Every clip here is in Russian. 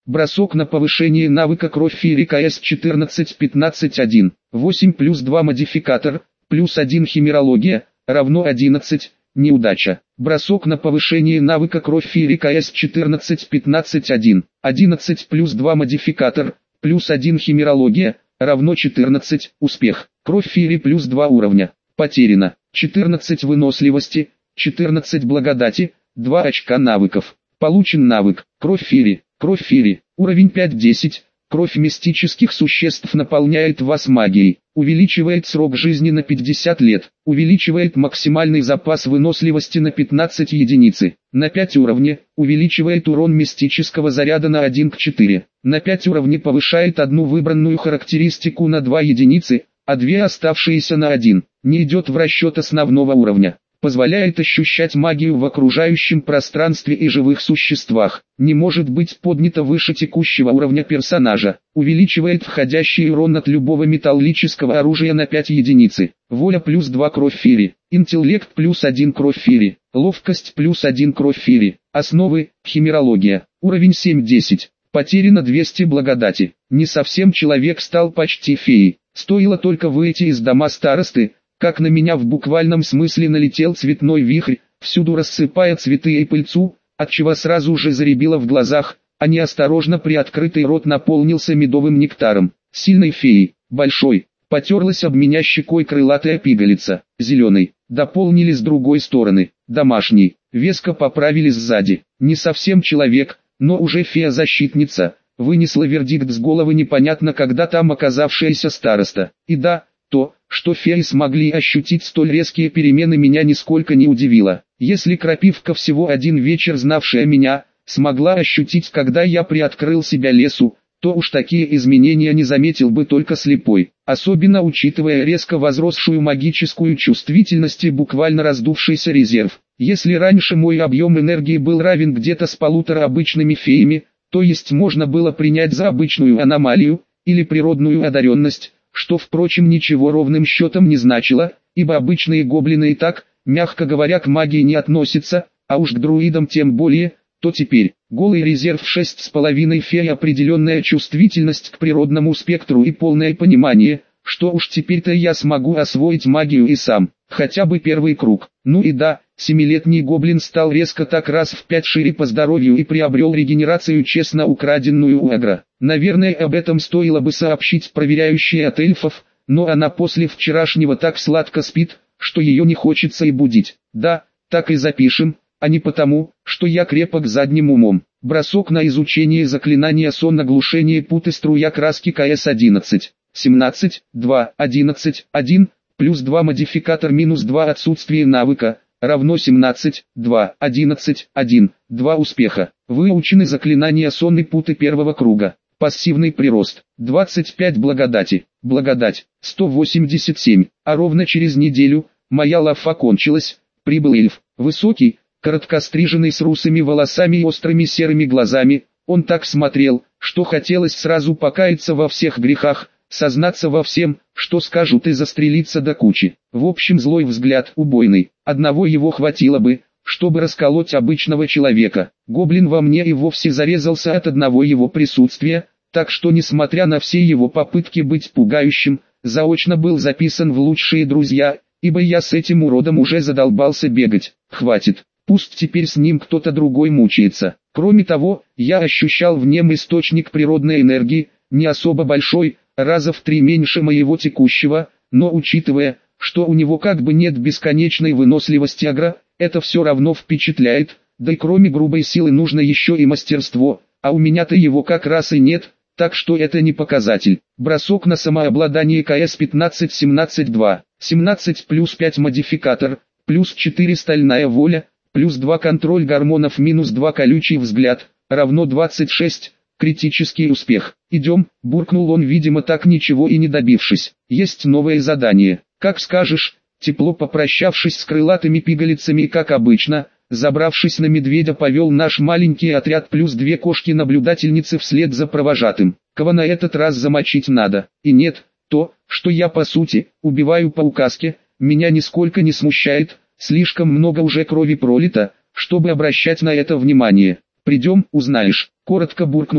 Бросок на повышение навыка кровь Фири КС 14-15-1. 8 плюс 2 модификатор, плюс 1 химерология, равно 11, неудача. Бросок на повышение навыка кровь Фири КС 14-15-1. 11 плюс 2 модификатор, плюс 1 химерология, равно 14, успех. Кровь Фири плюс 2 уровня. Потеряно. 14 выносливости, 14 благодати, 2 очка навыков. Получен навык. Кровь Фири. Кровь Фири. Уровень 5-10. Кровь мистических существ наполняет вас магией. Увеличивает срок жизни на 50 лет. Увеличивает максимальный запас выносливости на 15 единицы. На 5 уровней. Увеличивает урон мистического заряда на 1 к 4. На 5 уровней повышает одну выбранную характеристику на 2 единицы, а 2 оставшиеся на 1. Не идет в расчет основного уровня. Позволяет ощущать магию в окружающем пространстве и живых существах. Не может быть поднято выше текущего уровня персонажа. Увеличивает входящий урон от любого металлического оружия на 5 единицы. Воля плюс 2 кровь Фири. Интеллект плюс 1 кровь Фири. Ловкость плюс 1 кровь Фири. Основы, химерология. Уровень 7-10. Потеряно 200 благодати. Не совсем человек, стал почти феей. Стоило только выйти из дома старосты, как на меня в буквальном смысле налетел цветной вихрь, всюду рассыпая цветы и пыльцу, отчего сразу же заребило в глазах, а неосторожно приоткрытый рот наполнился медовым нектаром. Сильной феей, большой, потерлась об меня щекой крылатая пигалица, зеленый, дополнили с другой стороны, домашний, веско поправили сзади, не совсем человек, но уже фея-защитница, вынесла вердикт с головы непонятно когда там оказавшаяся староста. И да, то, что феи смогли ощутить столь резкие перемены, меня нисколько не удивило. Если Крапивка, всего один вечер знавшая меня, смогла ощутить, когда я приоткрыл себя лесу, то уж такие изменения не заметил бы только слепой, особенно учитывая резко возросшую магическую чувствительность и буквально раздувшийся резерв. Если раньше мой объем энергии был равен где-то с 1,5 обычными феями, то есть можно было принять за обычную аномалию, или природную одаренность, что, впрочем, ничего ровным счетом не значило, ибо обычные гоблины и так, мягко говоря, к магии не относятся, а уж к друидам тем более, то теперь, голый резерв 6,5 фей, определенная чувствительность к природному спектру и полное понимание, что уж теперь-то я смогу освоить магию и сам, хотя бы первый круг. Ну и да, 7-летний гоблин стал резко так раз в 5 шире по здоровью и приобрел регенерацию, честно украденную у Эгра. Наверное, об этом стоило бы сообщить проверяющей от эльфов, но она после вчерашнего так сладко спит, что ее не хочется и будить. Да, так и запишем, а не потому, что я крепок задним умом. Бросок на изучение заклинания сон, оглушение, путы, струя краски КС 11. 17, 2, 11, 1, плюс 2 модификатор минус 2 отсутствие навыка, равно 17, 2, 11, 1, 2 успеха. Выучены заклинания сон и путы первого круга. Пассивный прирост, 25 благодати, благодать, 187, а ровно через неделю, моя лафа кончилась, прибыл эльф, высокий, короткостриженный с русыми волосами и острыми серыми глазами, он так смотрел, что хотелось сразу покаяться во всех грехах, сознаться во всем, что скажут, и застрелиться до кучи. В общем, злой взгляд, убойный, одного его хватило бы, чтобы расколоть обычного человека. Гоблин во мне и вовсе зарезался от одного его присутствия, так что, несмотря на все его попытки быть пугающим, заочно был записан в лучшие друзья, ибо я с этим уродом уже задолбался бегать. Хватит, пусть теперь с ним кто-то другой мучается. Кроме того, я ощущал в нем источник природной энергии, не особо большой, раза в 3 меньше моего текущего, но учитывая, что у него как бы нет бесконечной выносливости агро, это все равно впечатляет, да и кроме грубой силы нужно еще и мастерство, а у меня-то его как раз и нет, так что это не показатель. Бросок на самообладание КС 15-17-2, 17 плюс 5 модификатор, плюс 4 стальная воля, плюс 2 контроль гормонов, минус 2 колючий взгляд, равно 26, критический успех. «Идем», — буркнул он, видимо так ничего и не добившись. «Есть новое задание». «Как скажешь», тепло попрощавшись с крылатыми пигалицами и, как обычно, забравшись на медведя, повел наш маленький отряд плюс 2 кошки-наблюдательницы вслед за провожатым. Кого на этот раз замочить надо? И нет, то, что я по сути убиваю по указке, меня нисколько не смущает, слишком много уже крови пролито, чтобы обращать на это внимание. «Придем, узнаешь», — коротко буркнул он,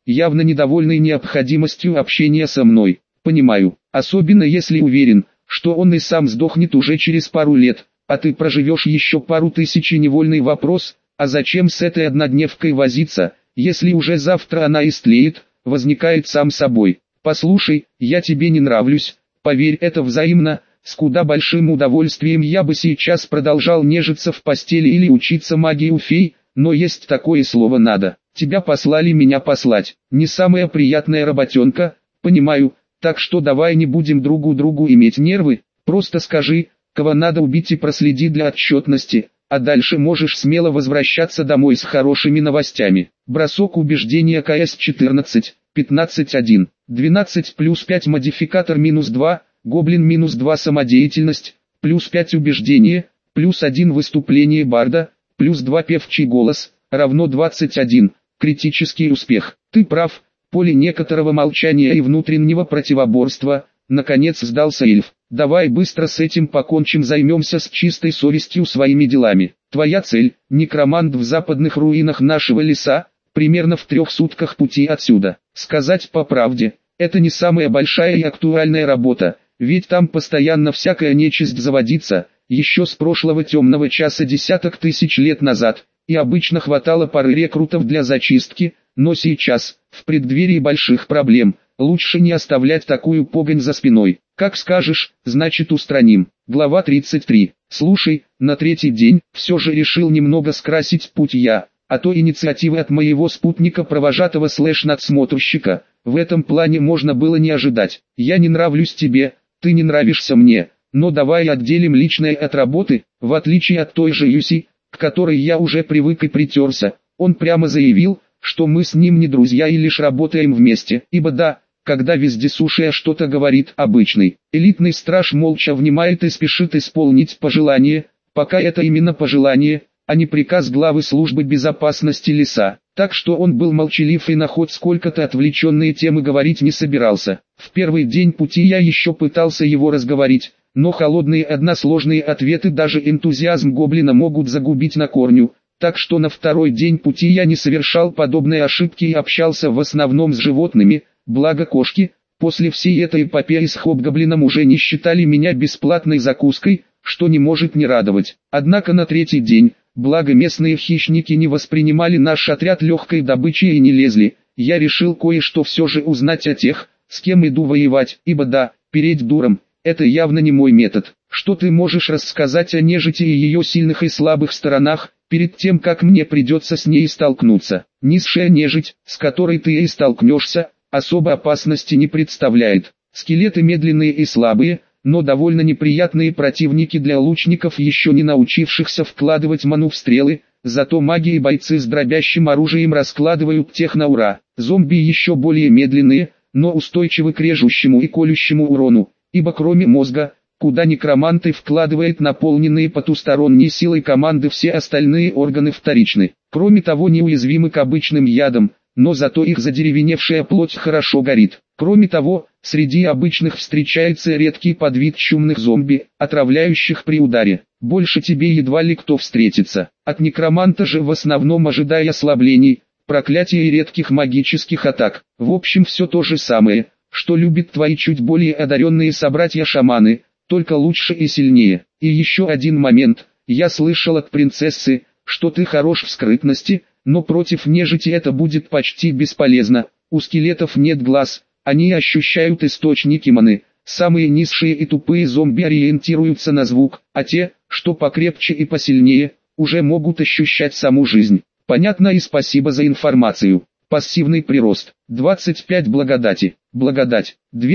явно недовольный необходимостью общения со мной. Понимаю, особенно если уверен, что он и сам сдохнет уже через пару лет, а ты проживешь еще пару тысяч. И невольный вопрос, а зачем с этой однодневкой возиться, если уже завтра она истлеет, возникает сам собой. Послушай, я тебе не нравлюсь, поверь, это взаимно. С куда большим удовольствием я бы сейчас продолжал нежиться в постели или учиться магии у фей, но есть такое слово «надо». Тебя послали, меня послать. Не самая приятная работенка, понимаю, так что давай не будем другу иметь нервы, просто скажи, кого надо убить и проследи для отчетности, а дальше можешь смело возвращаться домой с хорошими новостями. Бросок убеждения КС-14, 15-1, 12 плюс 5 модификатор минус 2, гоблин минус 2 самодеятельность, плюс 5 убеждение, плюс 1 выступление барда, плюс 2 певчий голос, равно 21, критический успех. Ты прав, поле некоторого молчания и внутреннего противоборства, наконец сдался эльф. Давай быстро с этим покончим, займемся с чистой совестью своими делами. Твоя цель, некромант в западных руинах нашего леса, примерно в 3 сутках пути отсюда. Сказать по правде, это не самая большая и актуальная работа, ведь там постоянно всякая нечисть заводится, еще с прошлого темного часа десяток тысяч лет назад, и обычно хватало пары рекрутов для зачистки, но сейчас, в преддверии больших проблем, лучше не оставлять такую погонь за спиной. Как скажешь, значит устраним. Глава 33. Слушай, на 3-й день, все же решил немного скрасить путь я, а то инициативы от моего спутника-провожатого /надсмотрщика, в этом плане можно было не ожидать. Я не нравлюсь тебе, ты не нравишься мне, но давай отделим личное от работы. В отличие от той же Юси, к которой я уже привык и притерся, он прямо заявил, что мы с ним не друзья и лишь работаем вместе, ибо да, когда вездесущая что-то говорит, обычный элитный страж молча внимает и спешит исполнить пожелание, пока это именно пожелание, а не приказ главы службы безопасности леса. Так что он был молчалив и на хоть сколько-то отвлеченные темы говорить не собирался. В первый день пути я еще пытался его разговорить, но холодные односложные ответы даже энтузиазм гоблина могут загубить на корню. Так что на 2-й день пути я не совершал подобные ошибки и общался в основном с животными, благо кошки, после всей этой эпопеи с хобгоблином уже не считали меня бесплатной закуской, что не может не радовать. Однако на 3-й день, благо местные хищники не воспринимали наш отряд легкой добычей и не лезли, я решил кое-что все же узнать о тех, с кем иду воевать, ибо да, переть дуром, это явно не мой метод. Что ты можешь рассказать о нежити и ее сильных и слабых сторонах, перед тем как мне придется с ней столкнуться? Низшая нежить, с которой ты и столкнешься, особо опасности не представляет. Скелеты медленные и слабые, но довольно неприятные противники для лучников, еще не научившихся вкладывать ману в стрелы, зато маги и бойцы с дробящим оружием раскладывают тех на ура. Зомби еще более медленные, но устойчивы к режущему и колющему урону, ибо кроме мозга, куда некромант и вкладывает наполненные потусторонней силой команды, все остальные органы вторичны. Кроме того, неуязвимы к обычным ядам, но зато их задеревеневшая плоть хорошо горит. Кроме того, среди обычных встречается редкий подвид чумных зомби, отравляющих при ударе. Больше тебе едва ли кто встретится. От некроманта же в основном ожидай ослаблений, проклятий и редких магических атак. В общем, все то же самое, что любят твои чуть более одаренные собратья-шаманы, только лучше и сильнее. И еще один момент, я слышал от принцессы, что ты хорош в скрытности, но против нежити это будет почти бесполезно. У скелетов нет глаз, они ощущают источники маны. Самые низшие и тупые зомби ориентируются на звук, а те, что покрепче и посильнее, уже могут ощущать саму жизнь. Понятно, и спасибо за информацию. Пассивный прирост. 25 благодати. Благодать.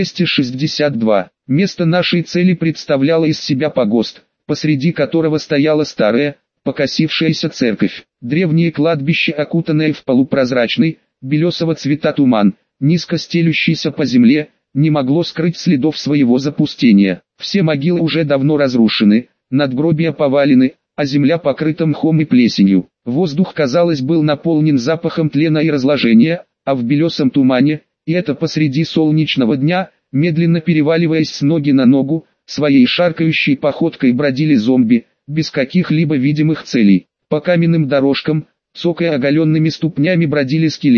262. Место нашей цели представляло из себя погост, посреди которого стояла старая, покосившаяся церковь. Древнее кладбище, окутанное в полупрозрачный, белесого цвета туман, низко стелющийся по земле, не могло скрыть следов своего запустения. Все могилы уже давно разрушены, надгробия повалены, а земля покрыта мхом и плесенью. Воздух, казалось, был наполнен запахом тлена и разложения, а в белесом тумане, и это посреди солнечного дня, медленно переваливаясь с ноги на ногу, своей шаркающей походкой бродили зомби, без каких-либо видимых целей. По каменным дорожкам, цокая оголенными ступнями, бродили скелеты,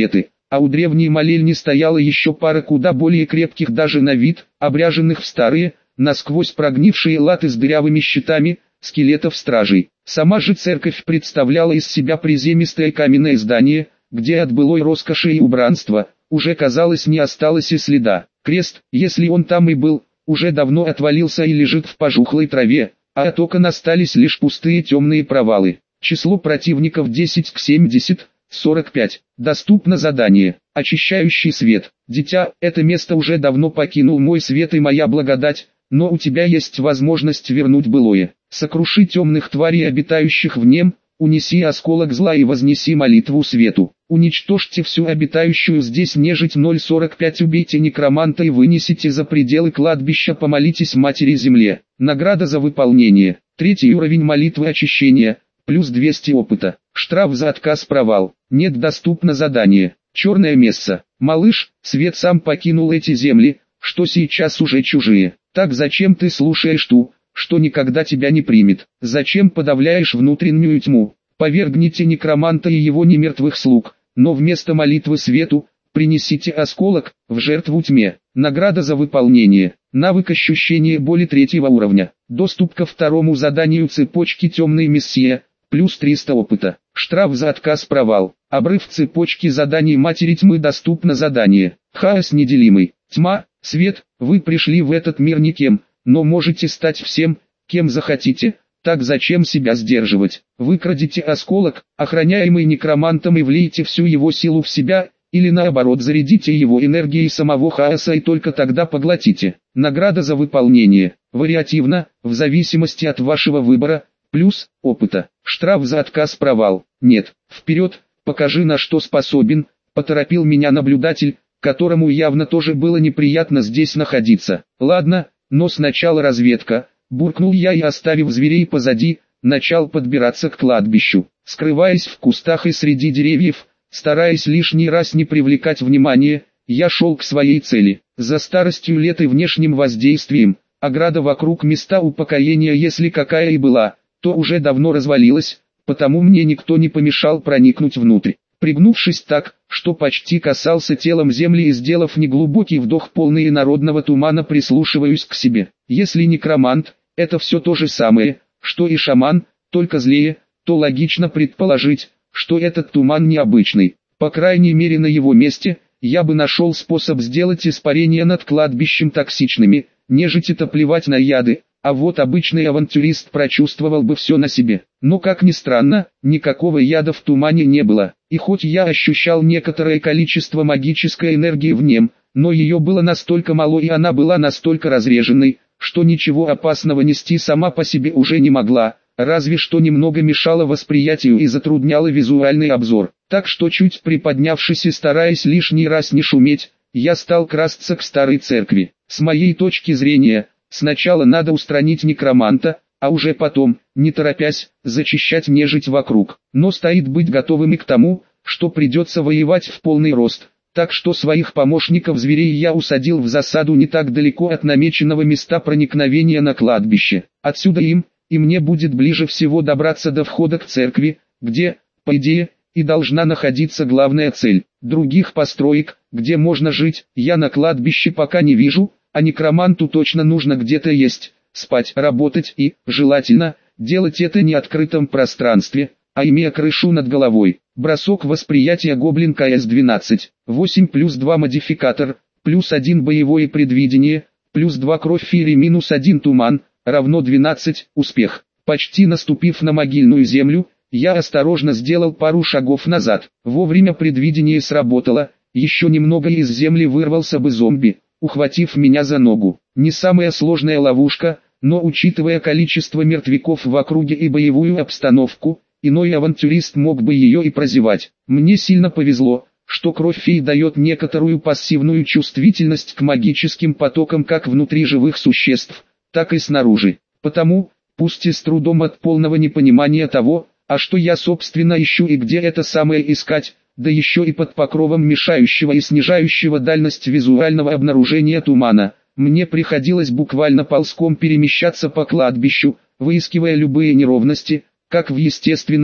а у древней молельни стояла еще пара куда более крепких даже на вид, обряженных в старые, насквозь прогнившие латы с дырявыми щитами, скелетов стражей. Сама же церковь представляла из себя приземистое каменное здание, где от былой роскоши и убранства уже, казалось, не осталось и следа. Крест, если он там и был, уже давно отвалился и лежит в пожухлой траве, а от окон остались лишь пустые темные провалы. Число противников 10 к 70, 45. Доступно задание. Очищающий свет. Дитя, это место уже давно покинул мой свет и моя благодать, но у тебя есть возможность вернуть былое. Сокруши темных тварей, обитающих в нем, унеси осколок зла и вознеси молитву свету. Уничтожьте всю обитающую здесь нежить 045, убейте некроманта и вынесите за пределы кладбища, помолитесь Матери Земле. Награда за выполнение. 3 уровень молитвы очищения, плюс 200 опыта. Штраф за отказ, провал. Нет, доступно задание. Черное место. Малыш, свет сам покинул эти земли, что сейчас уже чужие. Так зачем ты слушаешь ту, что никогда тебя не примет? Зачем подавляешь внутреннюю тьму? Повергните некроманта и его немертвых слуг, но вместо молитвы свету, принесите осколок, в жертву тьме. Награда за выполнение. Навык ощущения боли 3 уровня. Доступ ко 2 заданию цепочки темной мессия, плюс 300 опыта. Штраф за отказ, провал. Обрыв цепочки заданий Матери Тьмы, доступно задание. Хаос неделимый. Тьма, свет, вы пришли в этот мир никем, но можете стать всем, кем захотите, так зачем себя сдерживать? Выкрадите осколок, охраняемый некромантом, и влейте всю его силу в себя, или наоборот зарядите его энергией самого хаоса и только тогда поглотите. Награда за выполнение. Вариативно, в зависимости от вашего выбора, плюс опыта. Штраф за отказ, провал. Нет, вперед, покажи, на что способен, поторопил меня наблюдатель, которому явно тоже было неприятно здесь находиться. Ладно, но сначала разведка, буркнул я и, оставив зверей позади, начал подбираться к кладбищу. Скрываясь в кустах и среди деревьев, стараясь лишний раз не привлекать внимания, я шел к своей цели. За старостью лет и внешним воздействием, ограда вокруг места упокоения, если какая и была, то уже давно развалилась, потому мне никто не помешал проникнуть внутрь. Пригнувшись так, что почти касался телом земли и сделав неглубокий вдох, полный инородного тумана, прислушиваюсь к себе. Если некромант — это все то же самое, что и шаман, только злее, то логично предположить, что этот туман необычный. По крайней мере, на его месте я бы нашел способ сделать испарения над кладбищем токсичными, нежить-то плевать на яды, а вот обычный авантюрист прочувствовал бы все на себе. Но, как ни странно, никакого яда в тумане не было, и хоть я ощущал некоторое количество магической энергии в нем, но ее было настолько мало и она была настолько разреженной, что ничего опасного нести сама по себе уже не могла, разве что немного мешало восприятию и затрудняло визуальный обзор. Так что, чуть приподнявшись и стараясь лишний раз не шуметь, я стал красться к старой церкви. С моей точки зрения, сначала надо устранить некроманта, а уже потом, не торопясь, зачищать нежить вокруг. Но стоит быть готовым и к тому, что придется воевать в полный рост. Так что своих помощников-зверей я усадил в засаду не так далеко от намеченного места проникновения на кладбище. Отсюда им, и мне будет ближе всего добраться до входа к церкви, где, по идее, и должна находиться главная цель. Других построек, где можно жить, я на кладбище пока не вижу, а некроманту точно нужно где-то есть, спать, работать и, желательно, делать это не в открытом пространстве, а имея крышу над головой. Бросок восприятия гоблин КС-12, 8 плюс 2 модификатор, плюс 1 боевое предвидение, плюс 2 кровь фири, минус 1 туман, равно 12, успех. Почти наступив на могильную землю, я осторожно сделал пару шагов назад. Вовремя предвидение сработало, еще немного и из земли вырвался бы зомби, ухватив меня за ногу. Не самая сложная ловушка, но учитывая количество мертвяков в округе и боевую обстановку, иной авантюрист мог бы ее и прозевать. Мне сильно повезло, что кровь фей дает некоторую пассивную чувствительность к магическим потокам как внутри живых существ, так и снаружи. Потому, пусть и с трудом от полного непонимания того, а что я собственно ищу и где это самое искать, да еще и под покровом мешающего и снижающего дальность визуального обнаружения тумана, мне приходилось буквально ползком перемещаться по кладбищу, выискивая любые неровности, как в естественном,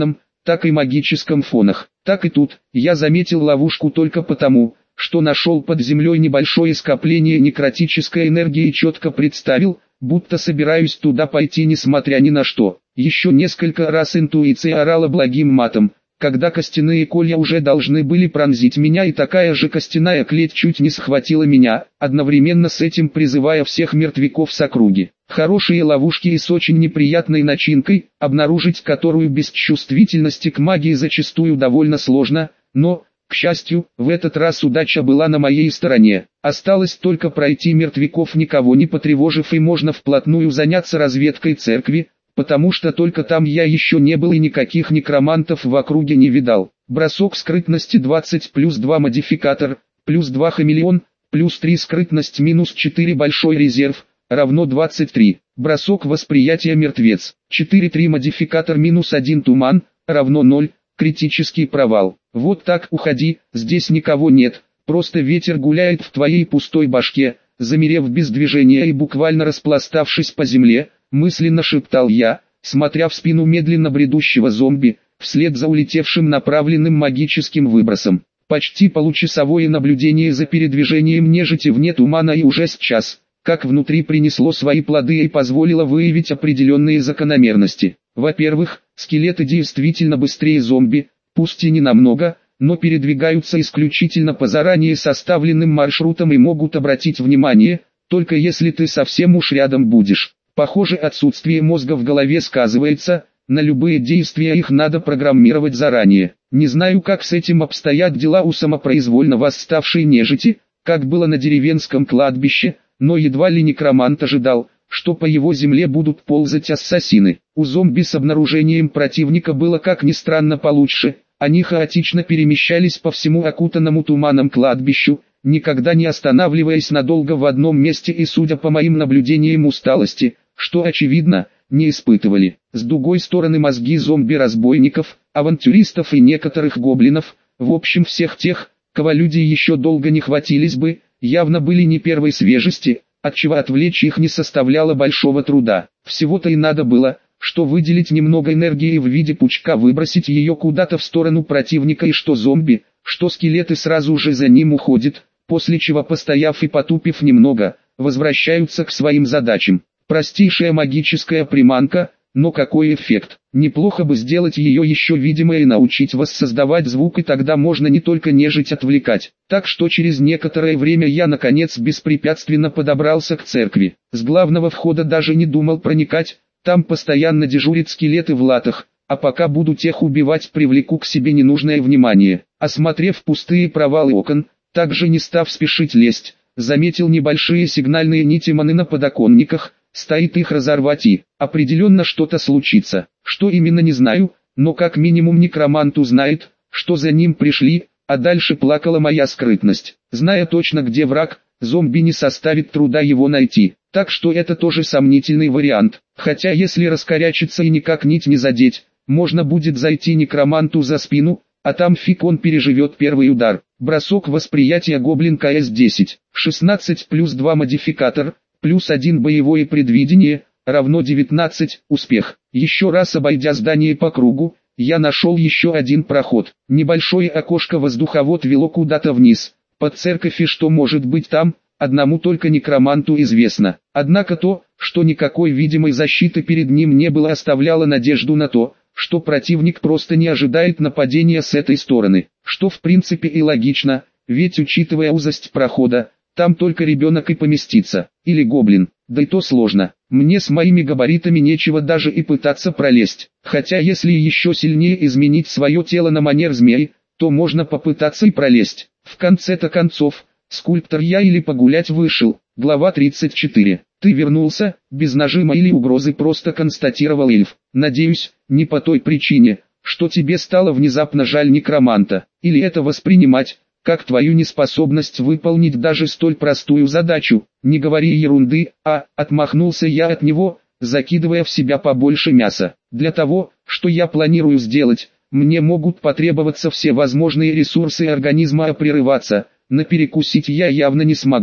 так и магическом фонах. Так и тут, я заметил ловушку только потому, что нашел под землей небольшое скопление некротической энергии и четко представил, будто собираюсь туда пойти несмотря ни на что. Еще несколько раз интуиция орала благим матом, когда костяные колья уже должны были пронзить меня, и такая же костяная клеть чуть не схватила меня, одновременно с этим призывая всех мертвяков с округи. Хорошие ловушки и с очень неприятной начинкой, обнаружить которую без чувствительности к магии зачастую довольно сложно, но, к счастью, в этот раз удача была на моей стороне. Осталось только пройти мертвяков никого не потревожив, и можно вплотную заняться разведкой церкви, потому что только там я еще не был и никаких некромантов в округе не видал. Бросок скрытности 20 плюс 2 модификатор, плюс 2 хамелеон, плюс 3 скрытность минус 4 большой резерв, равно 23. Бросок восприятия мертвец, 4-3 модификатор минус 1 туман, равно 0, критический провал. Вот так уходи, здесь никого нет, просто ветер гуляет в твоей пустой башке, замерев без движения и буквально распластавшись по земле, мысленно шептал я, смотря в спину медленно бредущего зомби, вслед за улетевшим направленным магическим выбросом. Почти получасовое наблюдение за передвижением нежити вне тумана, и уже сейчас, как внутри принесло свои плоды и позволило выявить определенные закономерности. Во-первых, скелеты действительно быстрее зомби, пусть и не намного, но передвигаются исключительно по заранее составленным маршрутам и могут обратить внимание, только если ты совсем уж рядом будешь. Похоже, отсутствие мозга в голове сказывается, на любые действия их надо программировать заранее. Не знаю, как с этим обстоят дела у самопроизвольно восставшей нежити, как было на деревенском кладбище, но едва ли некромант ожидал, что по его земле будут ползать ассасины. У зомби с обнаружением противника было как ни странно получше, они хаотично перемещались по всему окутанному туманом кладбищу, никогда не останавливаясь надолго в одном месте и, судя по моим наблюдениям, усталости, что очевидно, не испытывали. С другой стороны, мозги зомби-разбойников, авантюристов и некоторых гоблинов, в общем всех тех, кого люди еще долго не хватились бы, явно были не первой свежести, отчего отвлечь их не составляло большого труда. Всего-то и надо было, что выделить немного энергии в виде пучка, выбросить ее куда-то в сторону противника, и что зомби, что скелеты сразу же за ним уходят, после чего, постояв и потупив немного, возвращаются к своим задачам. Простейшая магическая приманка, но какой эффект? Неплохо бы сделать ее еще видимой и научить воссоздавать звук, и тогда можно не только нежить отвлекать. Так что через некоторое время я наконец беспрепятственно подобрался к церкви. С главного входа даже не думал проникать, там постоянно дежурят скелеты в латах, а пока буду тех убивать, привлеку к себе ненужное внимание. Осмотрев пустые провалы окон, также не став спешить лезть, заметил небольшие сигнальные нити маны на подоконниках. Стоит их разорвать, и определенно что-то случится. Что именно, не знаю, но как минимум некромант узнает, что за ним пришли, а дальше плакала моя скрытность. Зная точно, где враг, зомби не составит труда его найти. Так что это тоже сомнительный вариант. Хотя если раскорячиться и никак нить не задеть, можно будет зайти некроманту за спину, а там фиг он переживет первый удар. Бросок восприятия гоблин КС-10. 16 плюс 2 модификатор. Плюс 1 боевое предвидение, равно 19, успех. Еще раз обойдя здание по кругу, я нашел еще один проход. Небольшое окошко-воздуховод вело куда-то вниз, под церковь, и что может быть там, одному только некроманту известно. Однако то, что никакой видимой защиты перед ним не было, оставляло надежду на то, что противник просто не ожидает нападения с этой стороны. Что в принципе и логично, ведь учитывая узость прохода, там только ребенок и поместится, или гоблин, да и то сложно. Мне с моими габаритами нечего даже и пытаться пролезть. Хотя если еще сильнее изменить свое тело на манер змеи, то можно попытаться и пролезть. В конце-то концов, скульптор я или погулять вышел. Глава 34. Ты вернулся, без нажима или угрозы, просто констатировал эльф. Надеюсь, не по той причине, что тебе стало внезапно жаль некроманта. Или это воспринимать как твою неспособность выполнить даже столь простую задачу. Не говори ерунды, отмахнулся я от него, закидывая в себя побольше мяса. Для того, что я планирую сделать, мне могут потребоваться все возможные ресурсы организма, а прерываться, на перекусить я явно не смогу.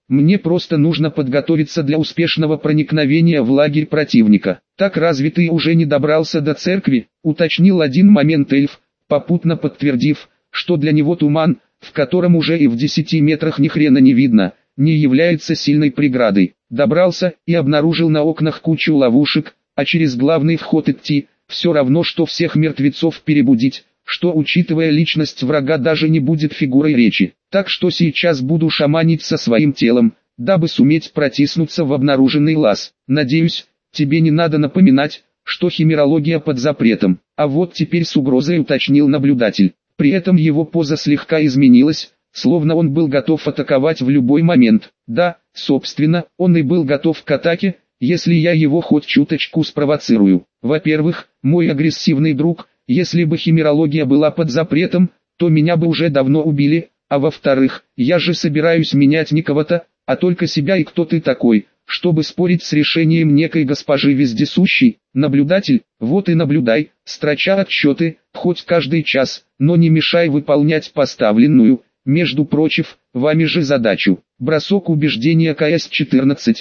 Мне просто нужно подготовиться для успешного проникновения в лагерь противника. Так разве ты уже не добрался до церкви? Уточнил один момент эльф, попутно подтвердив, что для него туман, в котором уже и в 10 метрах ни хрена не видно, не является сильной преградой. Добрался и обнаружил на окнах кучу ловушек, а через главный вход идти, все равно что всех мертвецов перебудить, что учитывая личность врага даже не будет фигурой речи. Так что сейчас буду шаманить со своим телом, дабы суметь протиснуться в обнаруженный лаз. Надеюсь, тебе не надо напоминать, что химерология под запретом. А вот теперь с угрозой уточнил наблюдатель. При этом его поза слегка изменилась, словно он был готов атаковать в любой момент. Да, собственно, он и был готов к атаке, если я его хоть чуточку спровоцирую. Во-первых, мой агрессивный друг, если бы химерология была под запретом, то меня бы уже давно убили, а во-вторых, я же собираюсь менять не кого-то, а только себя. И кто ты такой, чтобы спорить с решением некой госпожи вездесущей? Наблюдатель, вот и наблюдай, строча отчеты, хоть каждый час, но не мешай выполнять поставленную, между прочим, вами же задачу. Бросок убеждения КС-14,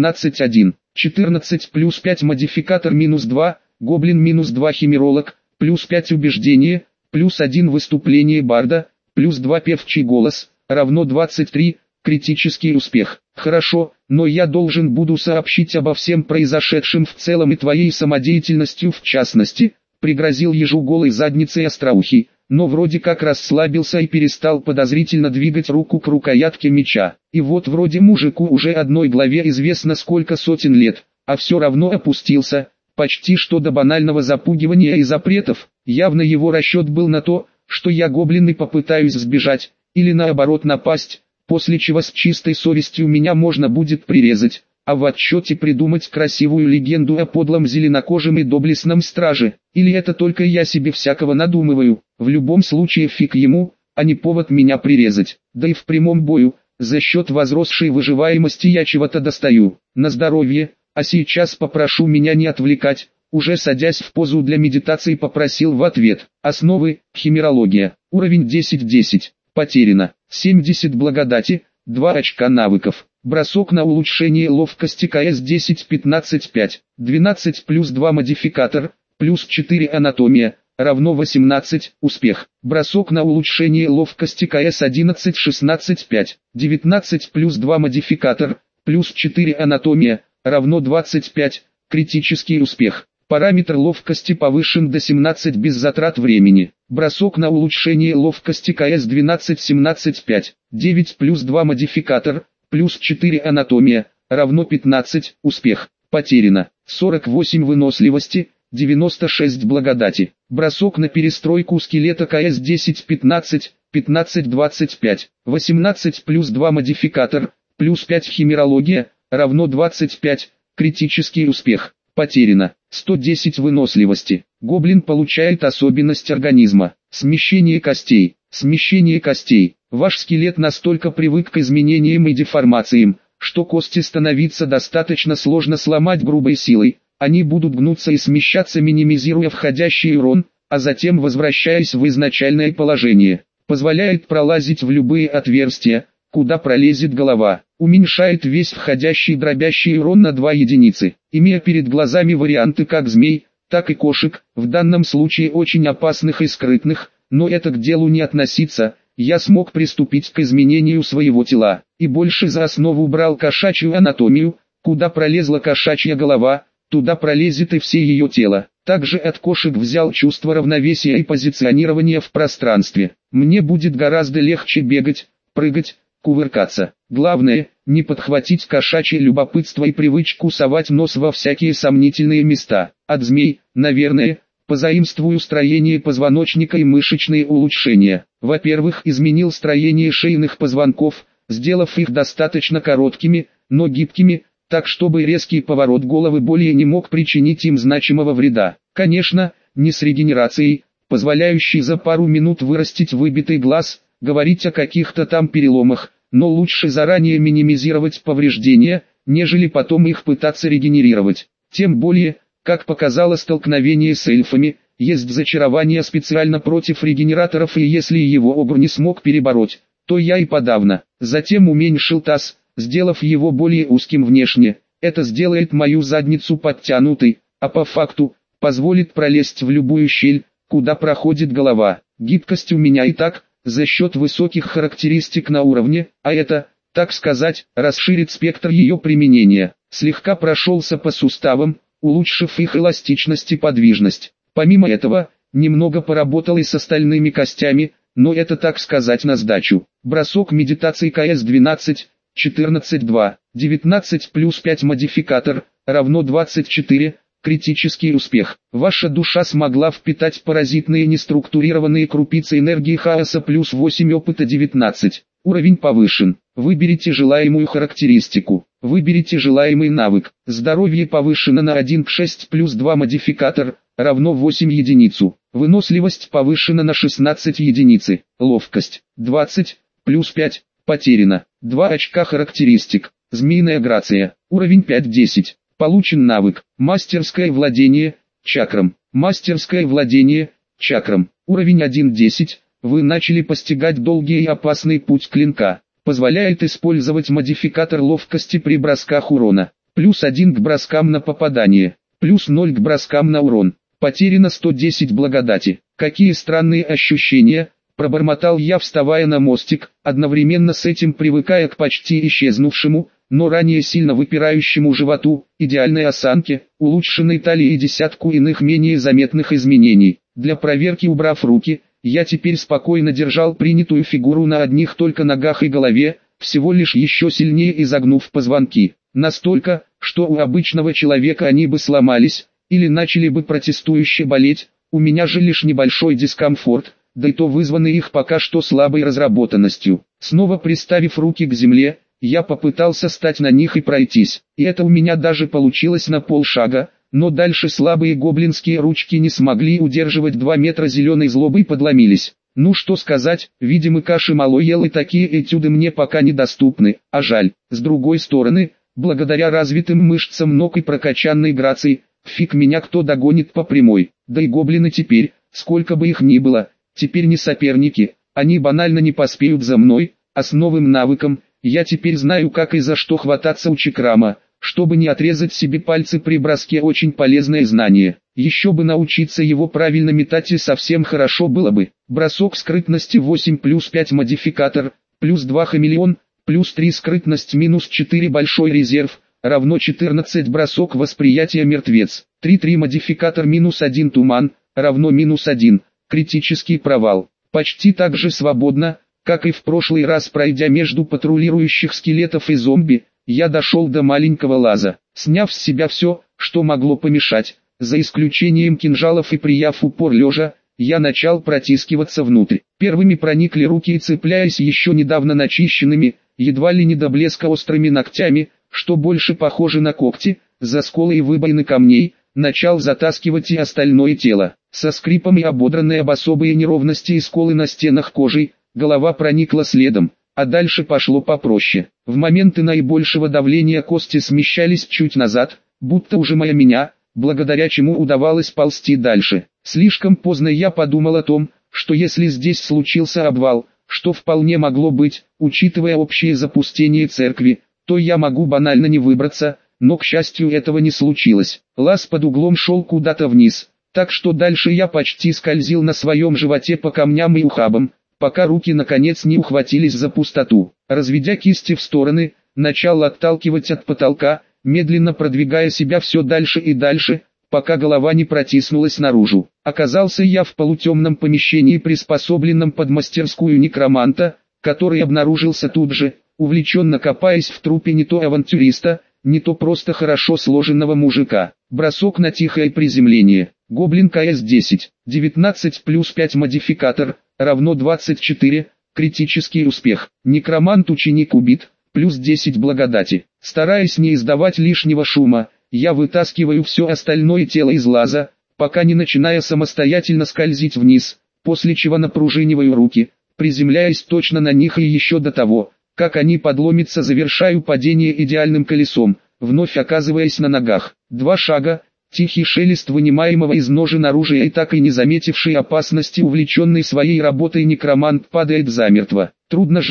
15-1, 14 плюс 5 модификатор минус 2, гоблин минус 2 химеролог, плюс 5 убеждение, плюс 1 выступление барда, плюс 2 певчий голос, равно 23, критический успех. Хорошо, но я должен буду сообщить обо всем произошедшем в целом и твоей самодеятельностью в частности, пригрозил ежу голой задницей остроухий, но вроде как расслабился и перестал подозрительно двигать руку к рукоятке меча. И вот вроде мужику уже одной главе известно сколько сотен лет, а все равно опустился, почти что до банального запугивания и запретов. Явно его расчет был на то, что я гоблин и попытаюсь сбежать, или наоборот напасть, после чего с чистой совестью меня можно будет прирезать, а в отчете придумать красивую легенду о подлом зеленокожем и доблестном страже. Или это только я себе всякого надумываю? В любом случае фиг ему, а не повод меня прирезать. Да и в прямом бою, за счет возросшей выживаемости я чего-то достаю. На здоровье, а сейчас попрошу меня не отвлекать. Уже садясь в позу для медитации попросил в ответ. Основы, химерология, уровень 10-10, потеряно, 70 благодати, 2 очка навыков. Бросок на улучшение ловкости КС 10-15-5, 12 плюс 2 модификатор, плюс 4 анатомия, равно 18, успех. Бросок на улучшение ловкости КС 11-16-5, 19 плюс 2 модификатор, плюс 4 анатомия, равно 25, критический успех. Параметр ловкости повышен до 17 без затрат времени. Бросок на улучшение ловкости КС 12-17-5, 9 плюс 2 модификатор, плюс 4 анатомия, равно 15, успех. Потеряно, 48 выносливости, 96 благодати. Бросок на перестройку скелета КС 10-15, 15-25, 18 плюс 2 модификатор, плюс 5 химерология, равно 25, критический успех. Потеряно, 110 выносливости. Гоблин получает особенность организма. Смещение костей. Смещение костей. Ваш скелет настолько привык к изменениям и деформациям, что кости становится достаточно сложно сломать грубой силой. Они будут гнуться и смещаться, минимизируя входящий урон, а затем возвращаясь в изначальное положение. Позволяет пролазить в любые отверстия, куда пролезет голова. Уменьшает весь входящий дробящий урон на 2 единицы. Имея перед глазами варианты как змей, так и кошек, в данном случае очень опасных и скрытных, но это к делу не относится, я смог приступить к изменению своего тела, и больше за основу брал кошачью анатомию, куда пролезла кошачья голова, туда пролезет и все ее тело. Также от кошек взял чувство равновесия и позиционирования в пространстве. Мне будет гораздо легче бегать, прыгать, кувыркаться. Главное, не подхватить кошачье любопытство и привычку совать нос во всякие сомнительные места. От змей, наверное, позаимствую строение позвоночника и мышечные улучшения. Во-первых, изменил строение шейных позвонков, сделав их достаточно короткими, но гибкими, так чтобы резкий поворот головы более не мог причинить им значимого вреда. Конечно, не с регенерацией, позволяющей за пару минут вырастить выбитый глаз, говорить о каких-то там переломах, но лучше заранее минимизировать повреждения, нежели потом их пытаться регенерировать. Тем более, как показало столкновение с эльфами, есть зачарование специально против регенераторов, и если его Огр не смог перебороть, то я и подавно. Затем уменьшил таз, сделав его более узким внешне. Это сделает мою задницу подтянутой, а по факту, позволит пролезть в любую щель, куда проходит голова. Гибкость у меня и так, за счет высоких характеристик на уровне, а это, так сказать, расширит спектр ее применения. Слегка прошелся по суставам, улучшив их эластичность и подвижность. Помимо этого, немного поработал и с остальными костями, но это, так сказать, на сдачу. Бросок медитации КС-12, 14-2, 19 плюс 5 модификатор, равно 24, критический успех. Ваша душа смогла впитать паразитные неструктурированные крупицы энергии хаоса плюс 8 опыта 19. Уровень повышен. Выберите желаемую характеристику. Выберите желаемый навык. Здоровье повышено на 1 к 6 плюс 2 модификатор, равно 8 единицу. Выносливость повышена на 16 единицы. Ловкость 20, плюс 5, потеряно. 2 очка характеристик. Змеиная грация. Уровень 5-10. Получен навык. Мастерское владение, чакрам. Мастерское владение, чакрам. Уровень 1-10. Вы начали постигать долгий и опасный путь клинка. Позволяет использовать модификатор ловкости при бросках урона. Плюс 1 к броскам на попадание. Плюс 0 к броскам на урон. Потеряно 110 благодати. Какие странные ощущения, пробормотал я, вставая на мостик, одновременно с этим привыкая к почти исчезнувшему, но ранее сильно выпирающему животу, идеальной осанке, улучшенной талии и десятку иных менее заметных изменений. Для проверки, убрав руки, я теперь спокойно держал принятую фигуру на одних только ногах и голове, всего лишь еще сильнее изогнув позвонки. Настолько, что у обычного человека они бы сломались, или начали бы протестующе болеть, у меня же лишь небольшой дискомфорт, да и то вызванный их пока что слабой разработанностью. Снова приставив руки к земле, я попытался встать на них и пройтись, и это у меня даже получилось на полшага, но дальше слабые гоблинские ручки не смогли удерживать 2 метра зеленой злобы и подломились. Ну что сказать, видимо каши мало ел и такие этюды мне пока недоступны, а жаль. С другой стороны, благодаря развитым мышцам ног и прокачанной грации, фиг меня кто догонит по прямой. Да и гоблины теперь, сколько бы их ни было, теперь не соперники, они банально не поспеют за мной, а с новым навыком, я теперь знаю как и за что хвататься у чакрама, чтобы не отрезать себе пальцы при броске, очень полезное знание. Еще бы научиться его правильно метать и совсем хорошо было бы. Бросок скрытности 8 плюс 5 модификатор, плюс 2 хамелеон, плюс 3 скрытность минус 4 большой резерв, равно 14 бросок восприятия мертвец, 3-3 модификатор минус 1 туман, равно минус 1, критический провал. Почти так же свободно, как и в прошлый раз, пройдя между патрулирующих скелетов и зомби, я дошел до маленького лаза. Сняв с себя все, что могло помешать, за исключением кинжалов и прияв упор лежа, я начал протискиваться внутрь. Первыми проникли руки и, цепляясь еще недавно начищенными, едва ли не до блеска острыми ногтями, что больше похоже на когти, за сколы и выбоины камней, начал затаскивать и остальное тело. Со скрипом и ободранной об особые неровности и сколы на стенах кожей, голова проникла следом, а дальше пошло попроще. В моменты наибольшего давления кости смещались чуть назад, будто ужимая меня, благодаря чему удавалось ползти дальше. Слишком поздно я подумал о том, что если здесь случился обвал, что вполне могло быть, учитывая общее запустение церкви, то я могу банально не выбраться, но к счастью этого не случилось. Лаз под углом шел куда-то вниз, так что дальше я почти скользил на своем животе по камням и ухабам, пока руки наконец не ухватились за пустоту. Разведя кисти в стороны, начал отталкивать от потолка, медленно продвигая себя все дальше и дальше, пока голова не протиснулась наружу. Оказался я в полутемном помещении, приспособленном под мастерскую некроманта, который обнаружился тут же, увлеченно копаясь в трупе не то авантюриста, не то просто хорошо сложенного мужика. Бросок на тихое приземление. Гоблин КС-10, 19 плюс 5 модификатор, равно 24, критический успех. Некромант-ученик убит, плюс 10 благодати. Стараясь не издавать лишнего шума, я вытаскиваю все остальное тело из лаза, пока не начиная самостоятельно скользить вниз, после чего напружиниваю руки, приземляясь точно на них и еще до того, как они подломятся, завершаю падение идеальным колесом, вновь оказываясь на ногах. 2 шага, тихий шелест вынимаемого из ножен оружия, и так и не заметивший опасности увлеченный своей работой некромант падает замертво. Трудно жить,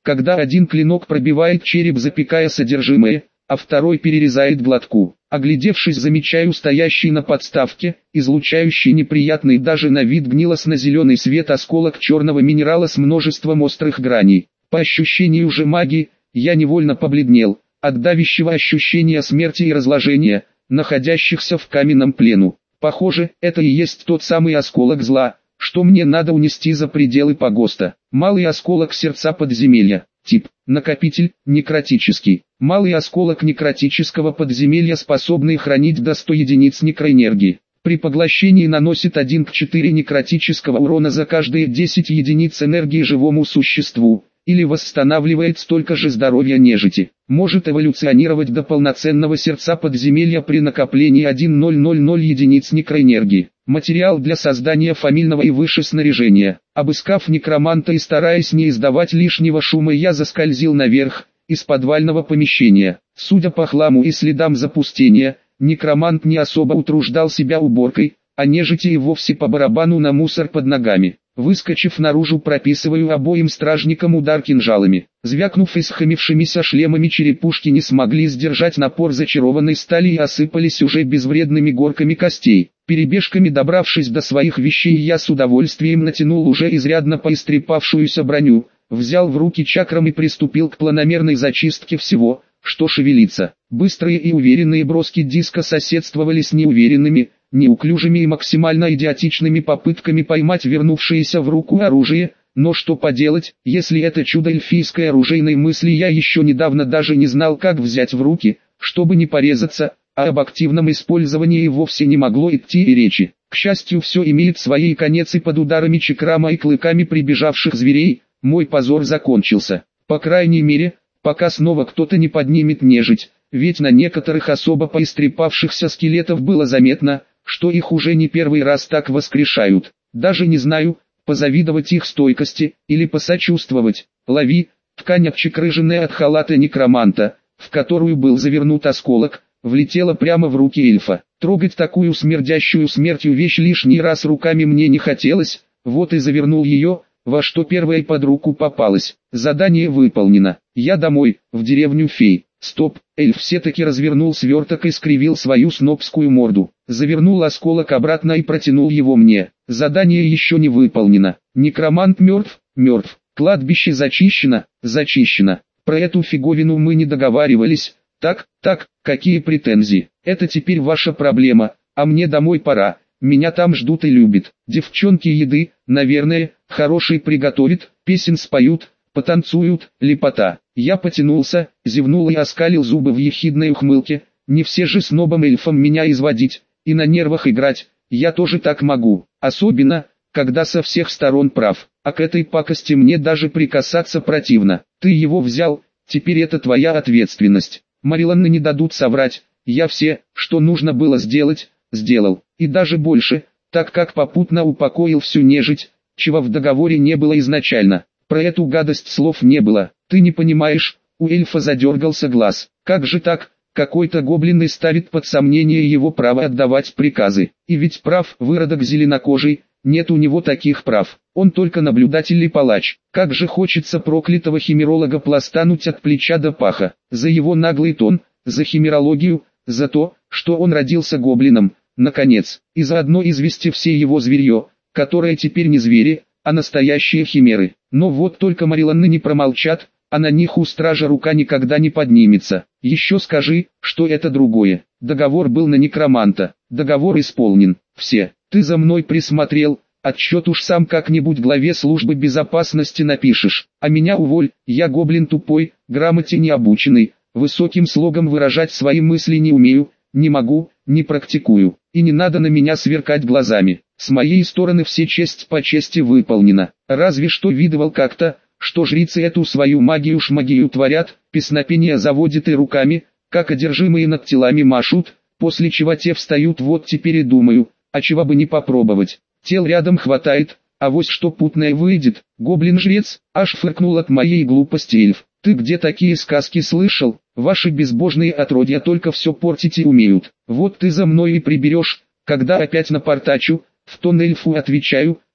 когда один клинок пробивает череп, запекая содержимое, а второй перерезает глотку. Оглядевшись, замечаю стоящий на подставке, излучающий неприятный даже на вид гнилостно-зеленый свет осколок черного минерала с множеством острых граней. По ощущению же магии, я невольно побледнел, от давящего ощущения смерти и разложения, находящихся в каменном плену. Похоже, это и есть тот самый осколок зла, что мне надо унести за пределы погоста. Малый осколок сердца подземелья. Тип: накопитель, некротический. Малый осколок некротического подземелья, способный хранить до 100 единиц некроэнергии. При поглощении наносит 1 к 4 некротического урона за каждые 10 единиц энергии живому существу, или восстанавливает столько же здоровья нежити. Может эволюционировать до полноценного сердца подземелья при накоплении 1000 единиц некроэнергии. Материал для создания фамильного и выше снаряжения. Обыскав некроманта и стараясь не издавать лишнего шума, я заскользил наверх, из подвального помещения. Судя по хламу и следам запустения, некромант не особо утруждал себя уборкой, а нежити и вовсе по барабану на мусор под ногами. Выскочив наружу, прописываю обоим стражникам удар кинжалами. Звякнув исхамившимися шлемами, черепушки не смогли сдержать напор зачарованной стали и осыпались уже безвредными горками костей. Перебежками добравшись до своих вещей, я с удовольствием натянул уже изрядно поистрепавшуюся броню, взял в руки чакрам и приступил к планомерной зачистке всего, что шевелится. Быстрые и уверенные броски диска соседствовали с неуверенными, неуклюжими и максимально идиотичными попытками поймать вернувшееся в руку оружие, но что поделать, если это чудо эльфийской оружейной мысли я еще недавно даже не знал, как взять в руки, чтобы не порезаться, а об активном использовании и вовсе не могло идти и речи. К счастью, все имеет свои конец, и под ударами чакрама и клыками прибежавших зверей, мой позор закончился. По крайней мере, пока снова кто-то не поднимет нежить, ведь на некоторых особо поистрепавшихся скелетов было заметно, что их уже не первый раз так воскрешают. Даже не знаю, позавидовать их стойкости, или посочувствовать. Лови, ткань, отчекрыженная от халата некроманта, в которую был завернут осколок, влетела прямо в руки эльфа. Трогать такую смердящую смертью вещь лишний раз руками мне не хотелось, вот и завернул ее, во что первое под руку попалось. Задание выполнено. Я домой, в деревню фей. Стоп, эльф все-таки развернул сверток и скривил свою снобскую морду. Завернул осколок обратно и протянул его мне. Задание еще не выполнено. Некромант мертв, мертв. Кладбище зачищено, зачищено. Про эту фиговину мы не договаривались. Так, какие претензии? Это теперь ваша проблема, а мне домой пора. Меня там ждут и любят. Девчонки еды, наверное, хороший приготовят, песен споют, потанцуют, лепота. Я потянулся, зевнул и оскалил зубы в ехидной ухмылке. Не все же снобом-эльфом меня изводить, и на нервах играть, я тоже так могу. Особенно, когда со всех сторон прав. А к этой пакости мне даже прикасаться противно. Ты его взял, теперь это твоя ответственность. Мариланны не дадут соврать, я все, что нужно было сделать, сделал. И даже больше, так как попутно упокоил всю нежить, чего в договоре не было изначально. Про эту гадость слов не было. Ты не понимаешь, у эльфа задергался глаз. Как же так, какой-то гоблин и ставит под сомнение его право отдавать приказы. И ведь прав выродок зеленокожий, нет у него таких прав. Он только наблюдатель и палач. Как же хочется проклятого химеролога пластануть от плеча до паха. За его наглый тон, за химерологию, за то, что он родился гоблином, наконец, и заодно извести все его зверье, которое теперь не звери, а настоящие химеры. Но вот только Мариланны не промолчат, а на них у стража рука никогда не поднимется. Еще скажи, что это другое. Договор был на некроманта. Договор исполнен. Все. Ты за мной присмотрел. Отчет уж сам как-нибудь главе службы безопасности напишешь. А меня уволь, я гоблин тупой, грамоте не обученный, высоким слогом выражать свои мысли не умею, не могу, не практикую. И не надо на меня сверкать глазами. С моей стороны все честь по чести выполнена. Разве что видывал как-то, что жрицы эту свою магию творят, песнопения заводят и руками, как одержимые над телами машут, после чего те встают. Вот теперь и думаю, а чего бы не попробовать. Тел рядом хватает, авось что путное выйдет. Гоблин-жрец, аж фыркнул от моей глупости эльф. Ты где такие сказки слышал? Ваши безбожные отродья только все портить и умеют. Вот ты за мной и приберешь, когда опять напортачу. В тон эльфу отвечаю,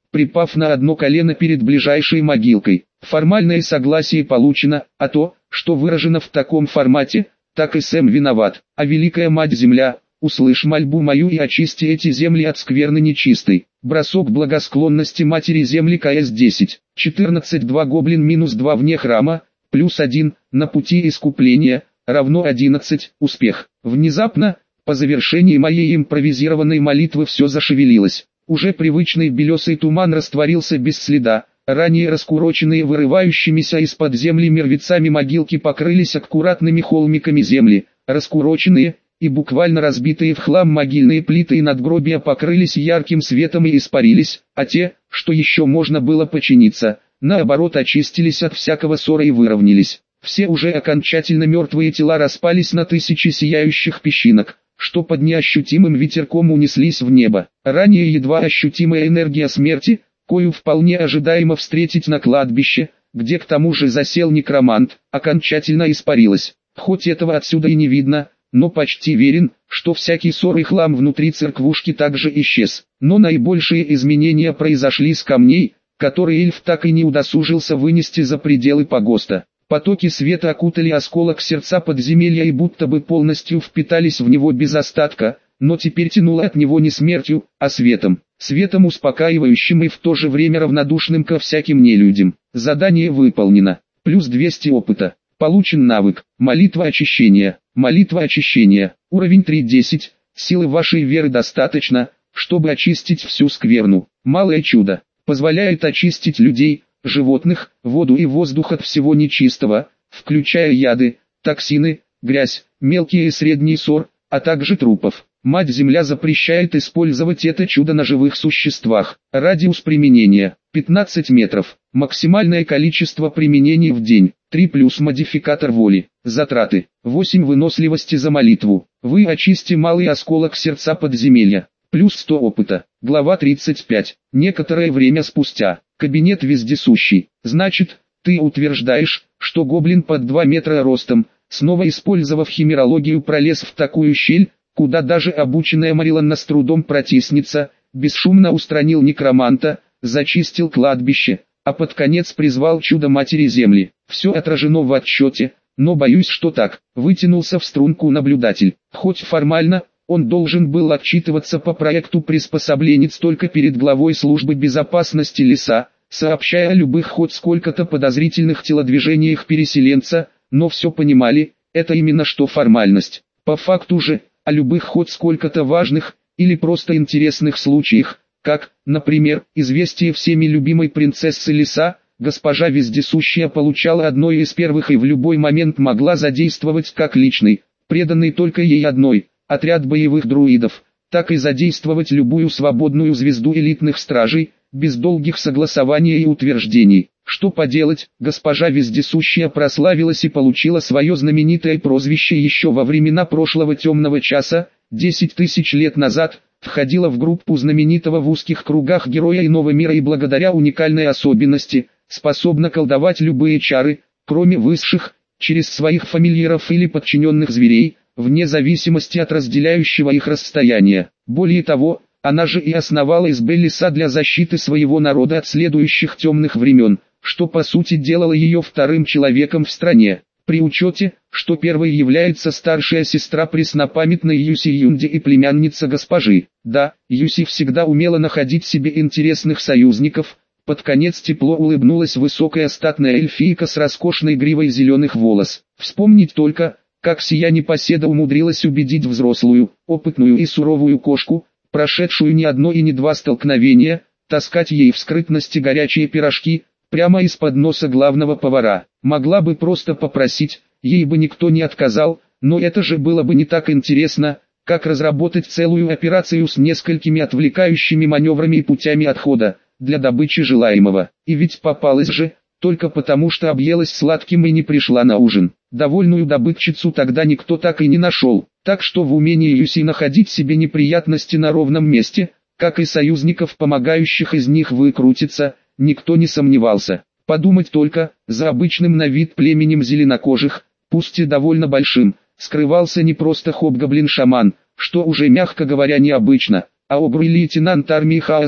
припав на одно колено перед ближайшей могилкой. Формальное согласие получено, а то, что выражено в таком формате, так и Сэм виноват. А Великая Мать-Земля, услышь мольбу мою и очисти эти земли от скверны нечистой. Бросок благосклонности Матери Земли КС-10. 14-2 гоблин минус 2 вне храма, плюс 1, на пути искупления, равно 11, успех. Внезапно, по завершении моей импровизированной молитвы все зашевелилось. Уже привычный белесый туман растворился без следа. Ранее раскуроченные вырывающимися из-под земли мертвецами могилки покрылись аккуратными холмиками земли. Раскуроченные и буквально разбитые в хлам могильные плиты и надгробия покрылись ярким светом и испарились, а те, что еще можно было починиться, наоборот очистились от всякого ссора и выровнялись. Все уже окончательно мертвые тела распались на тысячи сияющих песчинок, что под неощутимым ветерком унеслись в небо. Ранее едва ощутимая энергия смерти, кою вполне ожидаемо встретить на кладбище, где к тому же засел некромант, окончательно испарилась. Хоть этого отсюда и не видно, но почти верен, что всякий ссор и хлам внутри церквушки также исчез. Но наибольшие изменения произошли с камней, которые эльф так и не удосужился вынести за пределы погоста. Потоки света окутали осколок сердца подземелья и будто бы полностью впитались в него без остатка, но теперь тянуло от него не смертью, а светом. Светом успокаивающим и в то же время равнодушным ко всяким нелюдям. Задание выполнено. Плюс 200 опыта. Получен навык. Молитва очищения. Молитва очищения. Уровень 3.10. Силы вашей веры достаточно, чтобы очистить всю скверну. Малое чудо. Позволяет очистить людей, животных, воду и воздух от всего нечистого, включая яды, токсины, грязь, мелкий и средний ссор, а также трупов. Мать-Земля запрещает использовать это чудо на живых существах. Радиус применения 15 метров. Максимальное количество применений в день 3 плюс модификатор воли. Затраты 8 выносливости за молитву. Вы очисти малый осколок сердца подземелья. Плюс 100 опыта. Глава 35. Некоторое время спустя. Кабинет вездесущий. Значит, ты утверждаешь, что гоблин под 2 метра ростом, снова использовав химерологию, пролез в такую щель, куда даже обученная Мариланна с трудом протиснется, бесшумно устранил некроманта, зачистил кладбище, а под конец призвал чудо Матери Земли. Все отражено в отчете, но боюсь, что так. Вытянулся в струнку наблюдатель. Хоть формально, он должен был отчитываться по проекту приспособленец только перед главой службы безопасности леса, сообщая о любых хоть сколько-то подозрительных телодвижениях переселенца, но все понимали, это именно что формальность. По факту же, о любых хоть сколько-то важных, или просто интересных случаях, как, например, известие всеми любимой принцессы леса, госпожа Вездесущая получала одной из первых и в любой момент могла задействовать как личный, преданный только ей одной, отряд боевых друидов, так и задействовать любую свободную звезду элитных стражей, без долгих согласований и утверждений. Что поделать, госпожа Вездесущая прославилась и получила свое знаменитое прозвище еще во времена прошлого темного часа, 10 тысяч лет назад, входила в группу знаменитого в узких кругах героя иного мира и благодаря уникальной особенности, способна колдовать любые чары, кроме высших, через своих фамильяров или подчиненных зверей, вне зависимости от разделяющего их расстояния. Более того, она же и основала СБ леса для защиты своего народа от следующих темных времен, что по сути делало ее вторым человеком в стране. При учете, что первой является старшая сестра преснопамятной Юси Юнди и племянница госпожи. Да, Юси всегда умела находить себе интересных союзников. Под конец тепло улыбнулась высокая статная эльфийка с роскошной гривой зеленых волос. Вспомнить только, как сия непоседа умудрилась убедить взрослую, опытную и суровую кошку, прошедшую не одно и не два столкновения, таскать ей в скрытности горячие пирожки, прямо из-под носа главного повара. Могла бы просто попросить, ей бы никто не отказал, но это же было бы не так интересно, как разработать целую операцию с несколькими отвлекающими маневрами и путями отхода, для добычи желаемого. И ведь попалась же, только потому что объелась сладким и не пришла на ужин. Довольную добытчицу тогда никто так и не нашел, так что в умении Юси находить себе неприятности на ровном месте, как и союзников, помогающих из них выкрутиться, никто не сомневался. Подумать только, за обычным на вид племенем зеленокожих, пусть и довольно большим, скрывался не просто хобгоблин-шаман, что уже мягко говоря необычно, а обрый лейтенант армии хаоса,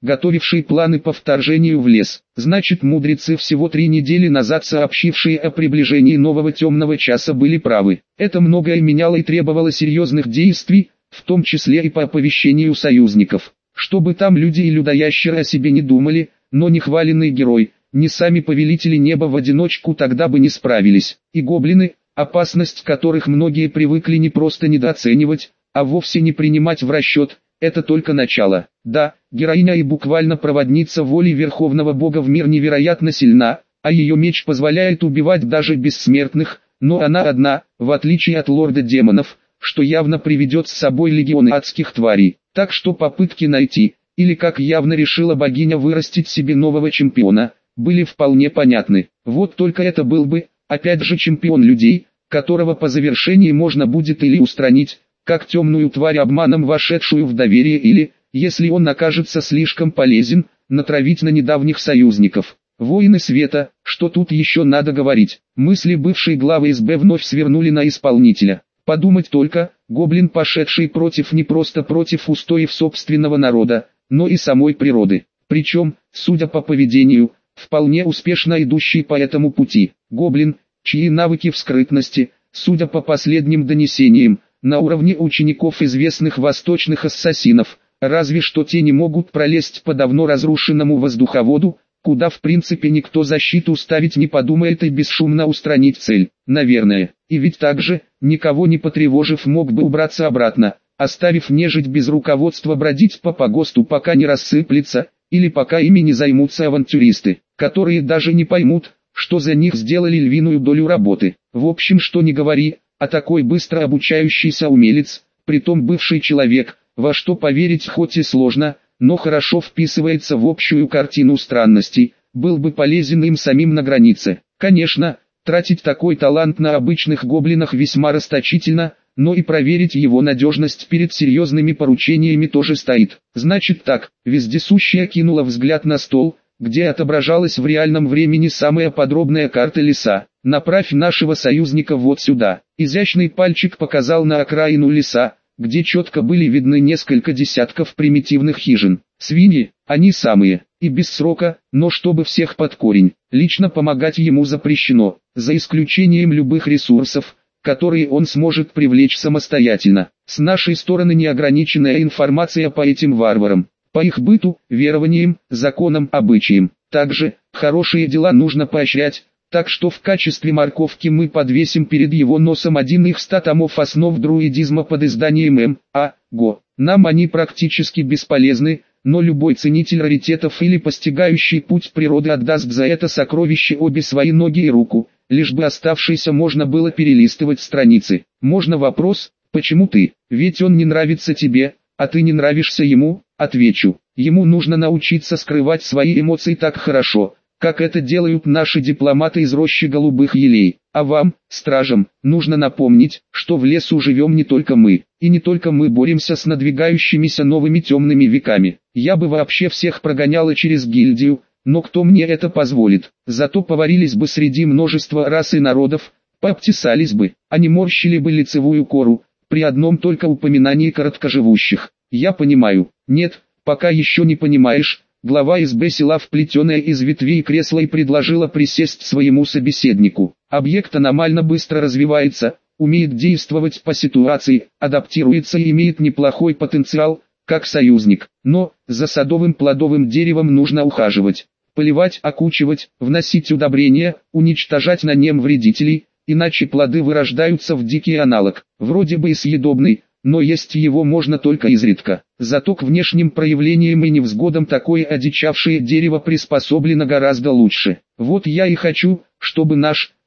готовивший планы по вторжению в лес. Значит, мудрецы, всего 3 недели назад сообщившие о приближении нового темного часа, были правы. Это многое меняло и требовало серьезных действий, в том числе и по оповещению союзников. Чтобы там люди и людоящеры о себе не думали, но ни хваленный герой, ни сами повелители неба в одиночку тогда бы не справились. И гоблины, опасность которых многие привыкли не просто недооценивать, а вовсе не принимать в расчет, это только начало. Да, героиня и буквально проводница воли Верховного Бога в мир невероятно сильна, а ее меч позволяет убивать даже бессмертных, но она одна, в отличие от лорда демонов, что явно приведет с собой легионы адских тварей. Так что попытки найти, или как явно решила богиня вырастить себе нового чемпиона, были вполне понятны. Вот только это был бы, опять же, чемпион людей, которого по завершении можно будет или устранить, как темную тварь, обманом вошедшую в доверие, или, если он окажется слишком полезен, натравить на недавних союзников. Воины света, что тут еще надо говорить. Мысли бывшей главы СБ вновь свернули на исполнителя. Подумать только, гоблин, пошедший против, не просто против устоев собственного народа, но и самой природы. Причем, судя по поведению, вполне успешно идущий по этому пути. Гоблин, чьи навыки в скрытности, судя по последним донесениям, на уровне учеников известных восточных ассасинов, разве что те не могут пролезть по давно разрушенному воздуховоду, куда в принципе никто защиту ставить не подумает, и бесшумно устранить цель. Наверное, и ведь также, никого не потревожив, мог бы убраться обратно, оставив нежить без руководства бродить по погосту, пока не рассыплется, или пока ими не займутся авантюристы, которые даже не поймут, что за них сделали львиную долю работы. В общем, что ни говори, а такой быстро обучающийся умелец, притом бывший человек, во что поверить хоть и сложно, но хорошо вписывается в общую картину странностей, был бы полезен им самим на границе. Конечно, тратить такой талант на обычных гоблинах весьма расточительно, но и проверить его надежность перед серьезными поручениями тоже стоит. Значит так, вездесущая кинула взгляд на стол, где отображалась в реальном времени самая подробная карта леса. «Направь нашего союзника вот сюда». Изящный пальчик показал на окраину леса, где четко были видны несколько десятков примитивных хижин. Свиньи, они самые, и без срока, но чтобы всех под корень. Лично помогать ему запрещено, за исключением любых ресурсов, которые он сможет привлечь самостоятельно. С нашей стороны неограниченная информация по этим варварам, по их быту, верованиям, законам, обычаям. Также, хорошие дела нужно поощрять, так что в качестве морковки мы подвесим перед его носом 1 из 100 томов основ друидизма под изданием М.А. Го. Нам они практически бесполезны, но любой ценитель раритетов или постигающий путь природы отдаст за это сокровище обе свои ноги и руку, лишь бы оставшиеся можно было перелистывать страницы. Можно вопрос, почему ты? Ведь он не нравится тебе, а ты не нравишься ему? Отвечу, ему нужно научиться скрывать свои эмоции так хорошо, как это делают наши дипломаты из рощи голубых елей. А вам, стражам, нужно напомнить, что в лесу живем не только мы, и не только мы боремся с надвигающимися новыми темными веками. Я бы вообще всех прогоняла через гильдию, но кто мне это позволит? Зато поварились бы среди множества рас и народов, пообтесались бы, а не морщили бы лицевую кору, при одном только упоминании короткоживущих. Я понимаю. Нет, пока еще не понимаешь. Глава СБ села вплетенное из ветвей кресло и предложила присесть своему собеседнику. Объект аномально быстро развивается, умеет действовать по ситуации, адаптируется и имеет неплохой потенциал, как союзник. Но, за садовым плодовым деревом нужно ухаживать, поливать, окучивать, вносить удобрения, уничтожать на нем вредителей, иначе плоды вырождаются в дикий аналог, вроде бы и съедобный, но есть его можно только изредка. Зато к внешним проявлениям и невзгодам такое одичавшее дерево приспособлено гораздо лучше. Вот я и хочу, чтобы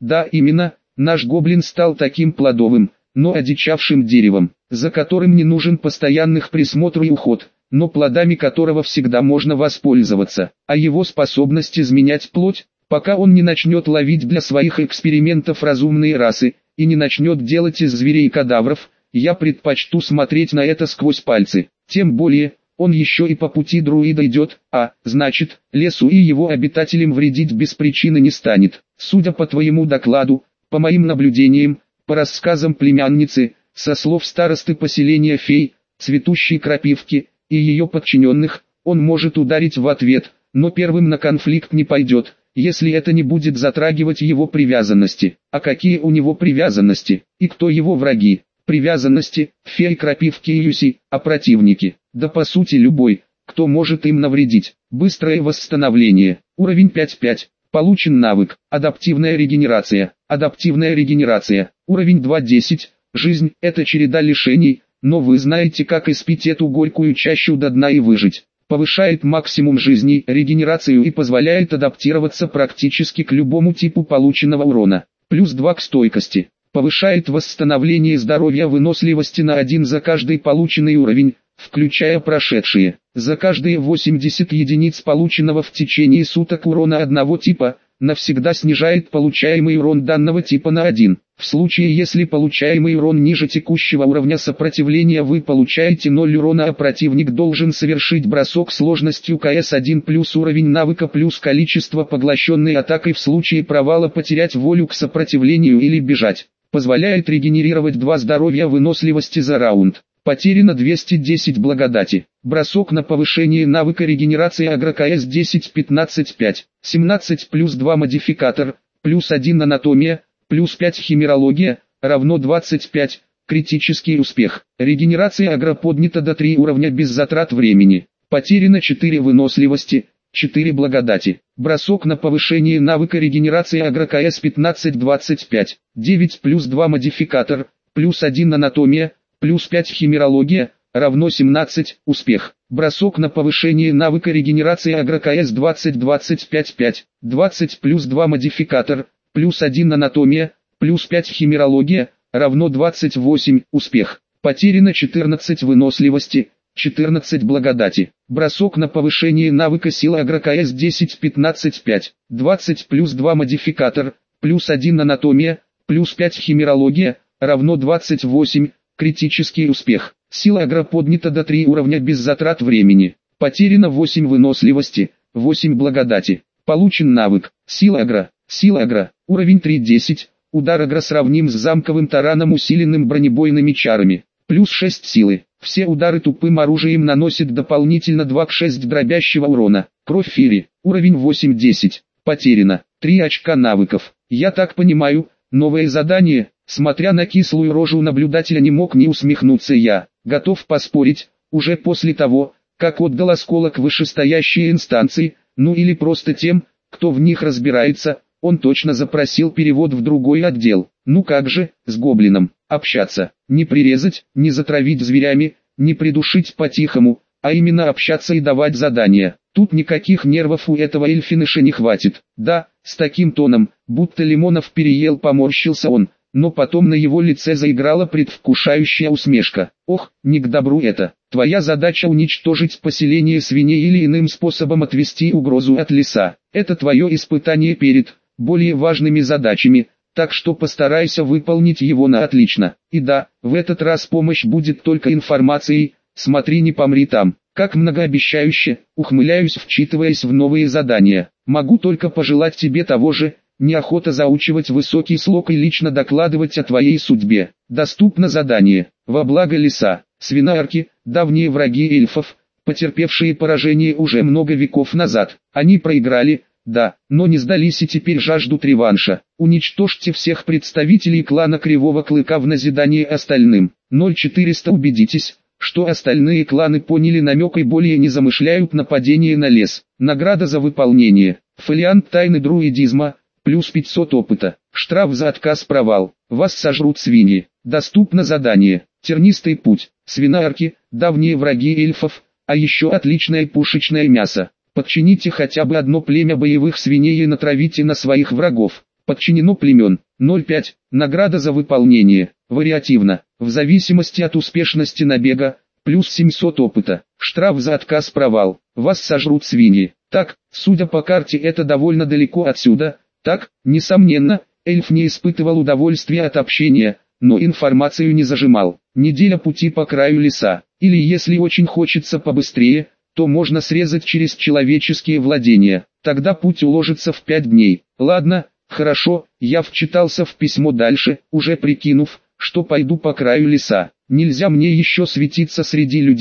наш гоблин стал таким плодовым, но одичавшим деревом, за которым не нужен постоянных присмотр и уход, но плодами которого всегда можно воспользоваться, а его способность изменять плоть, пока он не начнет ловить для своих экспериментов разумные расы, и не начнет делать из зверей кадавров, я предпочту смотреть на это сквозь пальцы. Тем более, он еще и по пути друида идет, а, значит, лесу и его обитателям вредить без причины не станет. Судя по твоему докладу, по моим наблюдениям, по рассказам племянницы, со слов старосты поселения фей, цветущей крапивки, и ее подчиненных, Он может ударить в ответ, но первым на конфликт не пойдет, если это не будет затрагивать его привязанности. А какие у него привязанности, и кто его враги? Привязанности, фей, крапивки и юси, а противники, да по сути любой, кто может им навредить. Быстрое восстановление, уровень 5.5, получен навык, адаптивная регенерация, уровень 2.10, жизнь – это череда лишений, но вы знаете, как испить эту горькую чащу до дна и выжить. Повышает максимум жизни, регенерацию и позволяет адаптироваться практически к любому типу полученного урона. Плюс 2 к стойкости. Повышает восстановление здоровья, выносливости на 1 за каждый полученный уровень, включая прошедшие. За каждые 80 единиц полученного в течение суток урона одного типа, навсегда снижает получаемый урон данного типа на 1. В случае, если получаемый урон ниже текущего уровня сопротивления, вы получаете 0 урона, а противник должен совершить бросок сложностью КС-1 плюс уровень навыка плюс количество поглощенной атакой, в случае провала потерять волю к сопротивлению или бежать. Позволяет регенерировать 2 здоровья выносливости за раунд. Потеряно 210 благодати. Бросок на повышение навыка регенерации агро КС 10-15-5. 17 плюс 2 модификатор, плюс 1 анатомия, плюс 5 химерология, равно 25. Критический успех. Регенерация агро поднята до 3 уровня без затрат времени. Потеряно 4 выносливости, 4 благодати. Бросок на повышение навыка регенерации агро КС 15-25. 9 плюс 2 модификатор, плюс 1 анатомия, плюс 5 химерология, равно 17, успех. Бросок на повышение навыка регенерации агро КС 20-25-5, 20 плюс 2 модификатор, плюс 1 анатомия, плюс 5 химерология, равно 28, успех. Потеряно 14 выносливости, 14 благодати. Бросок на повышение навыка сила агро КС 10-15-5, 20 плюс 2 модификатор, плюс 1 анатомия, плюс 5 химерология, равно 28, критический успех. Сила агро поднята до 3 уровня без затрат времени. Потеряно 8 выносливости, 8 благодати. Получен навык. Сила агро, уровень 3.10. Удар агро сравним с замковым тараном, усиленным бронебойными чарами. Плюс 6 силы. Все удары тупым оружием наносят дополнительно 2 к 6 дробящего урона. Кровь Фири. Уровень 8.10. Потеряно 3 очка навыков. Я так понимаю, новое задание. Смотря на кислую рожу наблюдателя, не мог не усмехнуться я. Готов поспорить, уже после того, как отдал осколок вышестоящей инстанции, ну или просто тем, кто в них разбирается, он точно запросил перевод в другой отдел. Ну как же, с гоблином, общаться, не прирезать, не затравить зверями, не придушить по-тихому, а именно общаться и давать задания. Тут никаких нервов у этого эльфиныша не хватит. Да, с таким тоном, будто лимонов переел, поморщился он. Но потом на его лице заиграла предвкушающая усмешка. Ох, не к добру это. Твоя задача уничтожить поселение свиней или иным способом отвести угрозу от леса. Это твое испытание перед более важными задачами, так что постарайся выполнить его на отлично. И да, в этот раз помощь будет только информацией, смотри, не помри там. Как многообещающе, ухмыляюсь, вчитываясь в новые задания. Могу только пожелать тебе того же. Неохота заучивать высокий слог и лично докладывать о твоей судьбе. Доступно задание. Во благо леса. Свинарки, давние враги эльфов, потерпевшие поражение уже много веков назад. Они проиграли, да, но не сдались и теперь жаждут реванша. Уничтожьте всех представителей клана Кривого Клыка в назидание остальным. 0400 убедитесь, что остальные кланы поняли намек и более не замышляют нападение на лес. Награда за выполнение. Фолиант тайны друидизма. Плюс 500 опыта. Штраф за отказ, провал. Вас сожрут свиньи. Доступно задание. Тернистый путь. Свинарки, давние враги эльфов, а еще отличное пушечное мясо. Подчините хотя бы одно племя боевых свиней и натравите на своих врагов. Подчинено племен. 0,5. Награда за выполнение. Вариативно. В зависимости от успешности набега. Плюс 700 опыта. Штраф за отказ, провал. Вас сожрут свиньи. Так, судя по карте, это довольно далеко отсюда. Так, несомненно, эльф не испытывал удовольствия от общения, но информацию не зажимал. Неделя пути по краю леса. Или если очень хочется побыстрее, то можно срезать через человеческие владения. Тогда путь уложится в 5 дней. Ладно, хорошо, я вчитался в письмо дальше, уже прикинув, что пойду по краю леса. Нельзя мне еще светиться среди людей,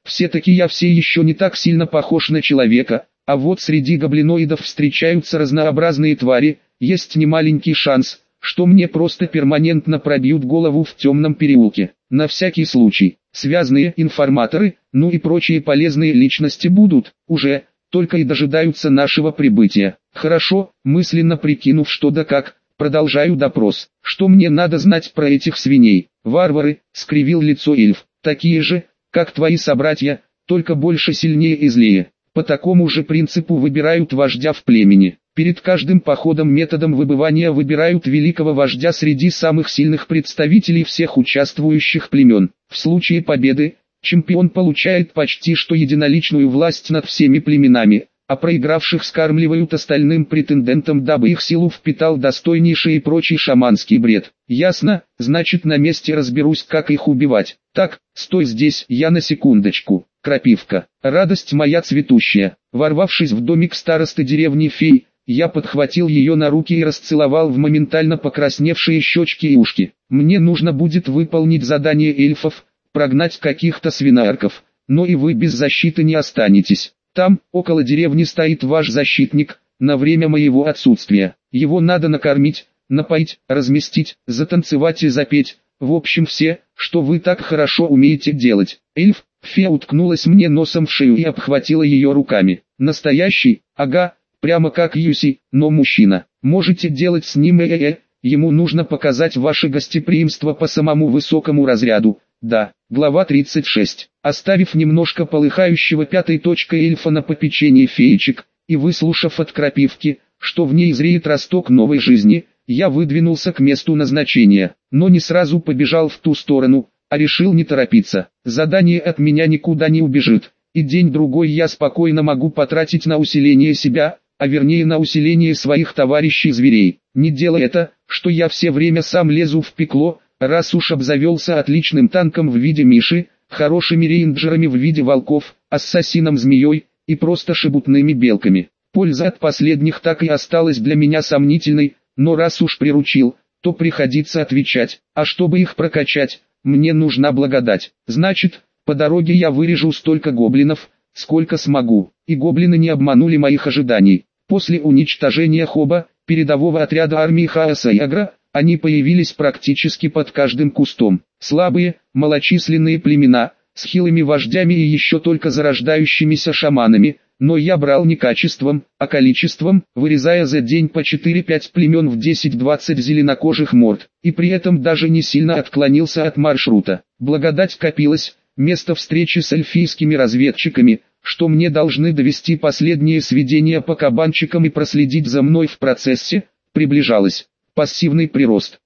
Все-таки я все еще не так сильно похож на человека, а вот среди гоблиноидов встречаются разнообразные твари, есть немаленький шанс, что мне просто перманентно пробьют голову в темном переулке. На всякий случай, связные информаторы, ну и прочие полезные личности будут, уже, только и дожидаются нашего прибытия. Хорошо, мысленно прикинув что да как, продолжаю допрос. Что мне надо знать про этих свиней? Варвары, скривил лицо эльф, такие же, как твои собратья, только больше, сильнее и злее. По такому же принципу выбирают вождя в племени. Перед каждым походом методом выбывания выбирают великого вождя среди самых сильных представителей всех участвующих племен. В случае победы, чемпион получает почти что единоличную власть над всеми племенами, а проигравших скармливают остальным претендентам, дабы их силу впитал достойнейший и прочий шаманский бред. Ясно, значит на месте разберусь, как их убивать. Так, стой здесь, я на секундочку. Крапивка, радость моя цветущая. Ворвавшись в домик старосты деревни Фей, я подхватил ее на руки и расцеловал в моментально покрасневшие щечки и ушки. Мне нужно будет выполнить задание эльфов, прогнать каких-то свинарков, но и вы без защиты не останетесь. Там, около деревни, стоит ваш защитник, на время моего отсутствия. Его надо накормить, напоить, разместить, затанцевать и запеть. В общем все, что вы так хорошо умеете делать. Эльф, фея уткнулась мне носом в шею и обхватила ее руками. Настоящий, ага, прямо как Юси, но мужчина. Можете делать с ним ему нужно показать ваше гостеприимство по самому высокому разряду. Да, глава 36. Оставив немножко полыхающего пятой точкой эльфа на попечении феечек, и выслушав от крапивки, что в ней зреет росток новой жизни, я выдвинулся к месту назначения, но не сразу побежал в ту сторону, а решил не торопиться. Задание от меня никуда не убежит, и день-другой я спокойно могу потратить на усиление себя, а вернее на усиление своих товарищей-зверей. Не делай это, что я все время сам лезу в пекло, раз уж обзавелся отличным танком в виде Миши, хорошими рейнджерами в виде волков, ассасином-змеей и просто шебутными белками. Польза от последних так и осталась для меня сомнительной, но раз уж приручил, то приходится отвечать, а чтобы их прокачать, мне нужна благодать. Значит, по дороге я вырежу столько гоблинов, сколько смогу, и гоблины не обманули моих ожиданий. После уничтожения Хоба, передового отряда армии Хаоса и Агра, они появились практически под каждым кустом. Слабые, малочисленные племена, с хилыми вождями и еще только зарождающимися шаманами, но я брал не качеством, а количеством, вырезая за день по 4-5 племен в 10-20 зеленокожих морд, и при этом даже не сильно отклонился от маршрута. Благодать копилась, место встречи с эльфийскими разведчиками, что мне должны довести последние сведения по кабанчикам и проследить за мной в процессе, приближалось. Пассивный прирост,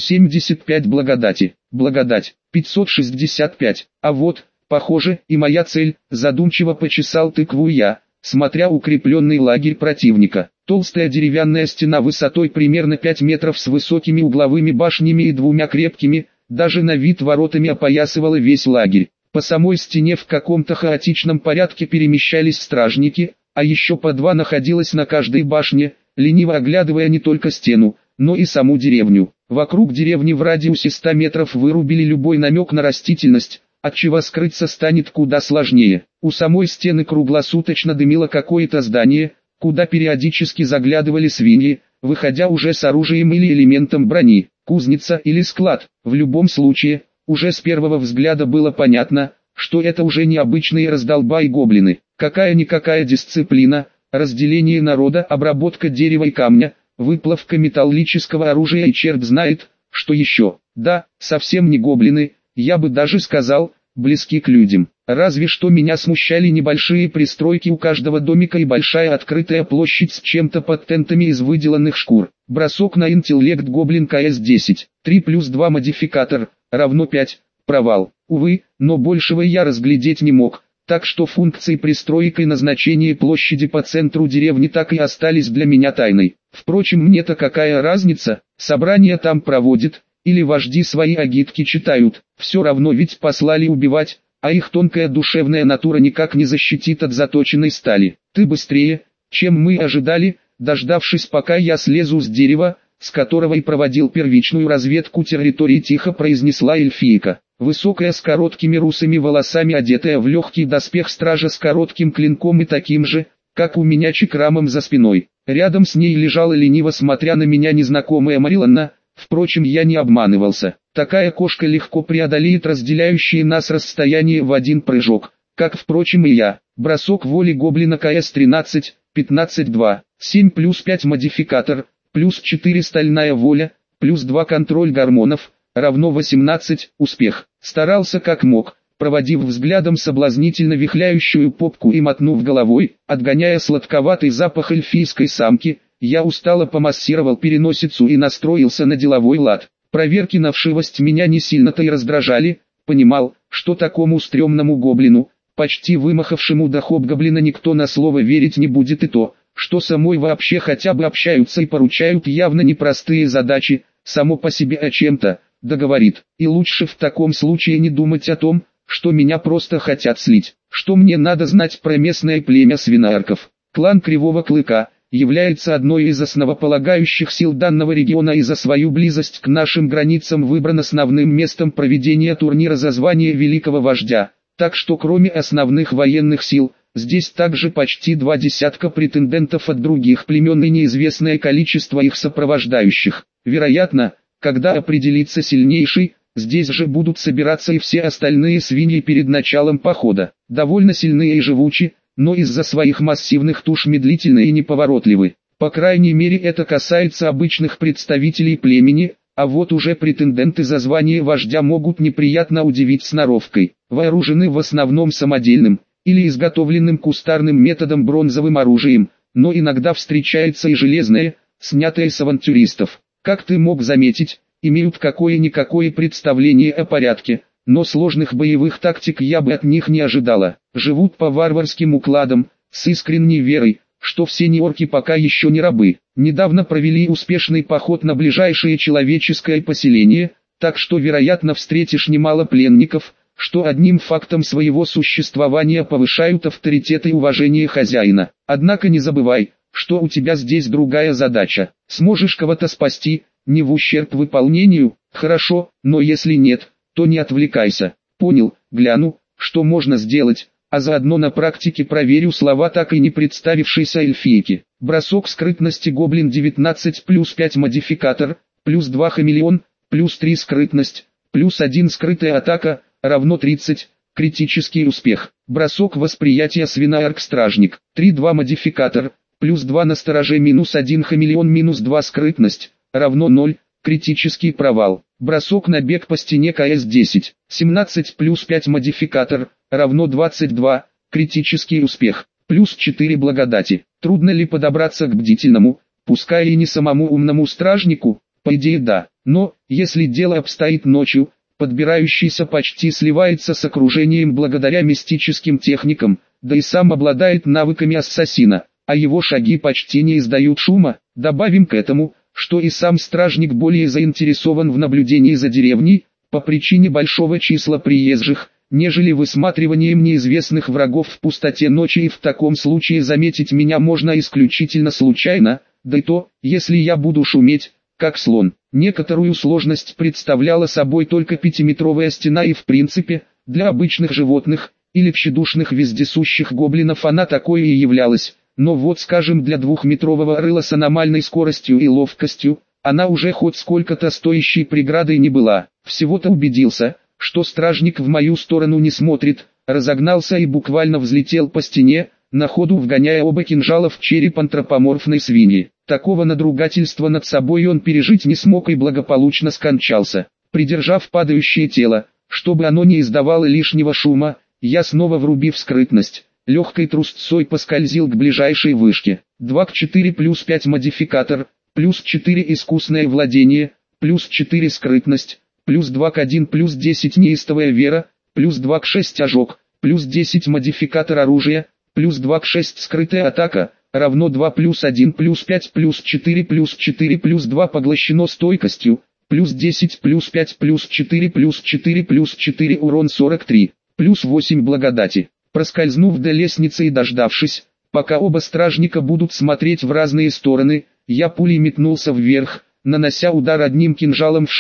175 благодати, благодать, 565, а вот, похоже, и моя цель, задумчиво почесал тыкву я, смотря укрепленный лагерь противника. Толстая деревянная стена высотой примерно 5 метров с высокими угловыми башнями и двумя крепкими, даже на вид воротами опоясывала весь лагерь. По самой стене в каком-то хаотичном порядке перемещались стражники, а еще по два находилось на каждой башне, лениво оглядывая не только стену, но и саму деревню. Вокруг деревни в радиусе 100 метров вырубили любой намек на растительность, отчего скрыться станет куда сложнее. У самой стены круглосуточно дымило какое-то здание, куда периодически заглядывали свиньи, выходя уже с оружием или элементом брони, кузница или склад. В любом случае, уже с первого взгляда было понятно, что это уже не обычные раздолбай-гоблины. Какая-никакая дисциплина, разделение народа, обработка дерева и камня, выплавка металлического оружия и черт знает, что еще. Да, совсем не гоблины, я бы даже сказал, близки к людям. Разве что меня смущали небольшие пристройки у каждого домика и большая открытая площадь с чем-то под тентами из выделанных шкур. Бросок на интеллект гоблин КС-10, 3+2 модификатор, равно 5, провал. Увы, но большего я разглядеть не мог. Так что функции пристроек и назначение площади по центру деревни так и остались для меня тайной. Впрочем, мне-то какая разница, собрания там проводят, или вожди свои агитки читают, все равно ведь послали убивать, а их тонкая душевная натура никак не защитит от заточенной стали. Ты быстрее, чем мы ожидали, дождавшись пока я слезу с дерева, с которого и проводил первичную разведку территории, тихо произнесла эльфийка. Высокая с короткими русыми волосами, одетая в легкий доспех стража с коротким клинком и таким же, как у меня, чекрамом за спиной. Рядом с ней лежала, лениво смотря на меня, незнакомая Мариланна. Впрочем, я не обманывался. Такая кошка легко преодолеет разделяющие нас расстояние в один прыжок, как, впрочем, и я. Бросок воли гоблина КС-13, 15-2, 7 плюс 5 модификатор, плюс 4 стальная воля, плюс 2 контроль гормонов, равно 18, успех. Старался как мог, проводив взглядом соблазнительно вихляющую попку и мотнув головой, отгоняя сладковатый запах эльфийской самки, я устало помассировал переносицу и настроился на деловой лад. Проверки на вшивость меня не сильно-то и раздражали, понимал, что такому стрёмному гоблину, почти вымахавшему до хоб-гоблина, никто на слово верить не будет, и то, что со мной вообще хотя бы общаются и поручают явно непростые задачи, само по себе о чем-то договорит. И лучше в таком случае не думать о том, что меня просто хотят слить. Что мне надо знать про местное племя свинарков? Клан Кривого Клыка является одной из основополагающих сил данного региона и за свою близость к нашим границам выбран основным местом проведения турнира за звание Великого Вождя. Так что кроме основных военных сил, здесь также почти 2 десятка претендентов от других племен и неизвестное количество их сопровождающих. Вероятно, когда определится сильнейший, здесь же будут собираться и все остальные свиньи перед началом похода. Довольно сильные и живучи, но из-за своих массивных туш медлительны и неповоротливы. По крайней мере, это касается обычных представителей племени, а вот уже претенденты за звание вождя могут неприятно удивить сноровкой. Вооружены в основном самодельным, или изготовленным кустарным методом бронзовым оружием, но иногда встречается и железное, снятое с авантюристов. Как ты мог заметить, имеют какое-никакое представление о порядке, но сложных боевых тактик я бы от них не ожидала. Живут по варварским укладам, с искренней верой, что все неорки пока еще не рабы. Недавно провели успешный поход на ближайшее человеческое поселение, так что вероятно встретишь немало пленников, что одним фактом своего существования повышают авторитет и уважение хозяина. Однако не забывай, что у тебя здесь другая задача. Сможешь кого-то спасти, не в ущерб выполнению, хорошо, но если нет, то не отвлекайся. Понял, гляну, что можно сделать, а заодно на практике проверю слова так и не представившейся эльфийки. Бросок скрытности гоблин 19 плюс 5 модификатор, плюс 2 хамелеон, плюс 3 скрытность, плюс 1 скрытая атака, равно 30, критический успех. Бросок восприятия свинарк-стражник, 3-2 модификатор, плюс 2 настороже, минус 1 хамелеон, минус 2 скрытность, равно 0, критический провал. Бросок на бег по стене КС-10, 17 плюс 5 модификатор, равно 22, критический успех, плюс 4 благодати. Трудно ли подобраться к бдительному, пускай и не самому умному стражнику? По идее да, но, если дело обстоит ночью, подбирающийся почти сливается с окружением благодаря мистическим техникам, да и сам обладает навыками ассасина, а его шаги почти не издают шума. Добавим к этому, что и сам стражник более заинтересован в наблюдении за деревней, по причине большого числа приезжих, нежели высматриванием неизвестных врагов в пустоте ночи, и в таком случае заметить меня можно исключительно случайно, да и то, если я буду шуметь, как слон. Некоторую сложность представляла собой только 5-метровая стена, и в принципе, для обычных животных, или тщедушных вездесущих гоблинов она такой и являлась. Но вот скажем, для 2-метрового рыла с аномальной скоростью и ловкостью, она уже хоть сколько-то стоящей преградой не была. Всего-то убедился, что стражник в мою сторону не смотрит, разогнался и буквально взлетел по стене, на ходу вгоняя оба кинжала в череп антропоморфной свиньи. Такого надругательства над собой он пережить не смог и благополучно скончался. Придержав падающее тело, чтобы оно не издавало лишнего шума, я снова, врубив скрытность, легкой трусцой поскользил к ближайшей вышке. 2 к 4 плюс 5 модификатор, плюс 4 искусное владение, плюс 4 скрытность, плюс 2 к 1 плюс 10 неистовая вера, плюс 2 к 6 ожог, плюс 10 модификатор оружия, плюс 2 к 6 скрытая атака, равно 2 плюс 1 плюс 5 плюс 4 плюс 2 поглощено стойкостью, плюс 10 плюс 5 плюс 4 плюс 4 урон 43, плюс 8 благодати. Проскользнув до лестницы и дождавшись, пока оба стражника будут смотреть в разные стороны, я пулей метнулся вверх, нанося удар одним кинжалом в шею,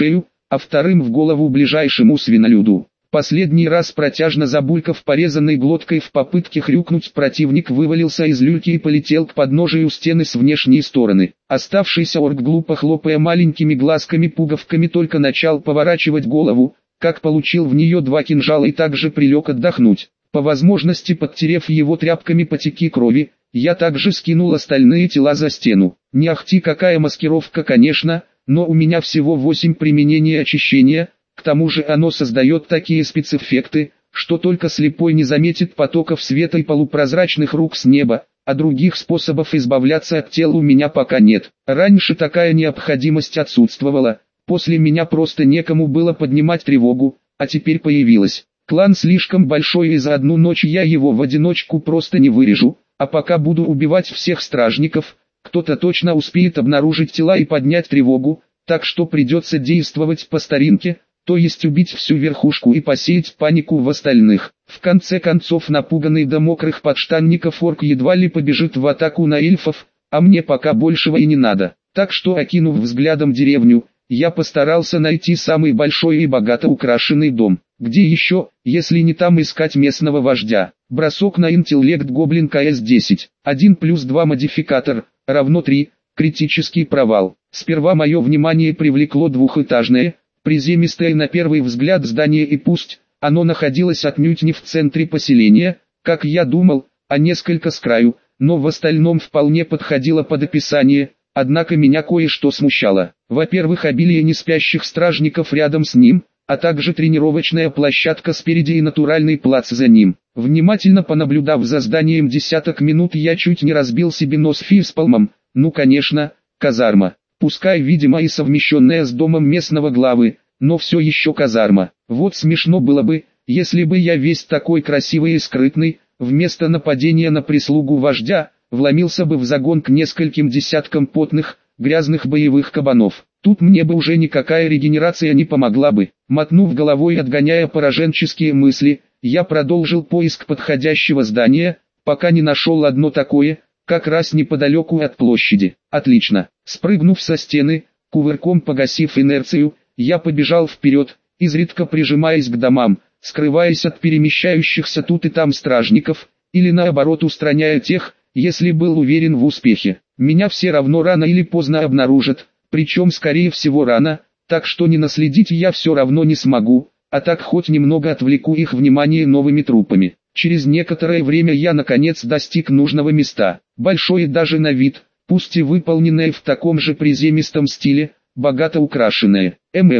а вторым в голову ближайшему свинолюду. Последний раз протяжно забулькав порезанной глоткой в попытке хрюкнуть, противник вывалился из люльки и полетел к подножию стены с внешней стороны. Оставшийся орк, глупо хлопая маленькими глазками-пуговками, только начал поворачивать голову, как получил в нее 2 кинжала и также прилег отдохнуть. По возможности подтерев его тряпками потеки крови, я также скинул остальные тела за стену. Не ахти какая маскировка, конечно, но у меня всего 8 применений очищения. К тому же оно создает такие спецэффекты, что только слепой не заметит потоков света и полупрозрачных рук с неба, а других способов избавляться от тела у меня пока нет. Раньше такая необходимость отсутствовала, после меня просто некому было поднимать тревогу, а теперь появилась. Клан слишком большой, и за одну ночь я его в одиночку просто не вырежу, а пока буду убивать всех стражников, кто-то точно успеет обнаружить тела и поднять тревогу, так что придется действовать по старинке, то есть убить всю верхушку и посеять панику в остальных. В конце концов, напуганный до мокрых подштанников орк едва ли побежит в атаку на эльфов, а мне пока большего и не надо. Так что, окинув взглядом деревню, я постарался найти самый большой и богато украшенный дом. Где еще, если не там, искать местного вождя? Бросок на интеллект гоблин КС-10. 1+2 модификатор, равно 3, критический провал. Сперва мое внимание привлекло двухэтажное, приземистое на первый взгляд здание, и пусть оно находилось отнюдь не в центре поселения, как я думал, а несколько с краю, но в остальном вполне подходило под описание, однако меня кое-что смущало. Во-первых, обилие неспящих стражников рядом с ним, а также тренировочная площадка спереди и натуральный плац за ним. Внимательно понаблюдав за зданием десяток минут, я чуть не разбил себе нос фейспалмом. Ну конечно, казарма. Пускай, видимо, и совмещенная с домом местного главы, но все еще казарма. Вот смешно было бы, если бы я весь такой красивый и скрытный, вместо нападения на прислугу вождя, вломился бы в загон к нескольким десяткам потных, грязных боевых кабанов. Тут мне бы уже никакая регенерация не помогла бы. Мотнув головой, отгоняя пораженческие мысли, я продолжил поиск подходящего здания, пока не нашел одно такое, как раз неподалеку от площади. Отлично. Спрыгнув со стены, кувырком погасив инерцию, я побежал вперед, изредка прижимаясь к домам, скрываясь от перемещающихся тут и там стражников, или наоборот устраняя тех, если был уверен в успехе. Меня все равно рано или поздно обнаружат, причем скорее всего рано, так что не наследить я все равно не смогу, а так хоть немного отвлеку их внимание новыми трупами. Через некоторое время я наконец достиг нужного места, большое даже на вид, пусть и выполненное в таком же приземистом стиле, богато украшенное.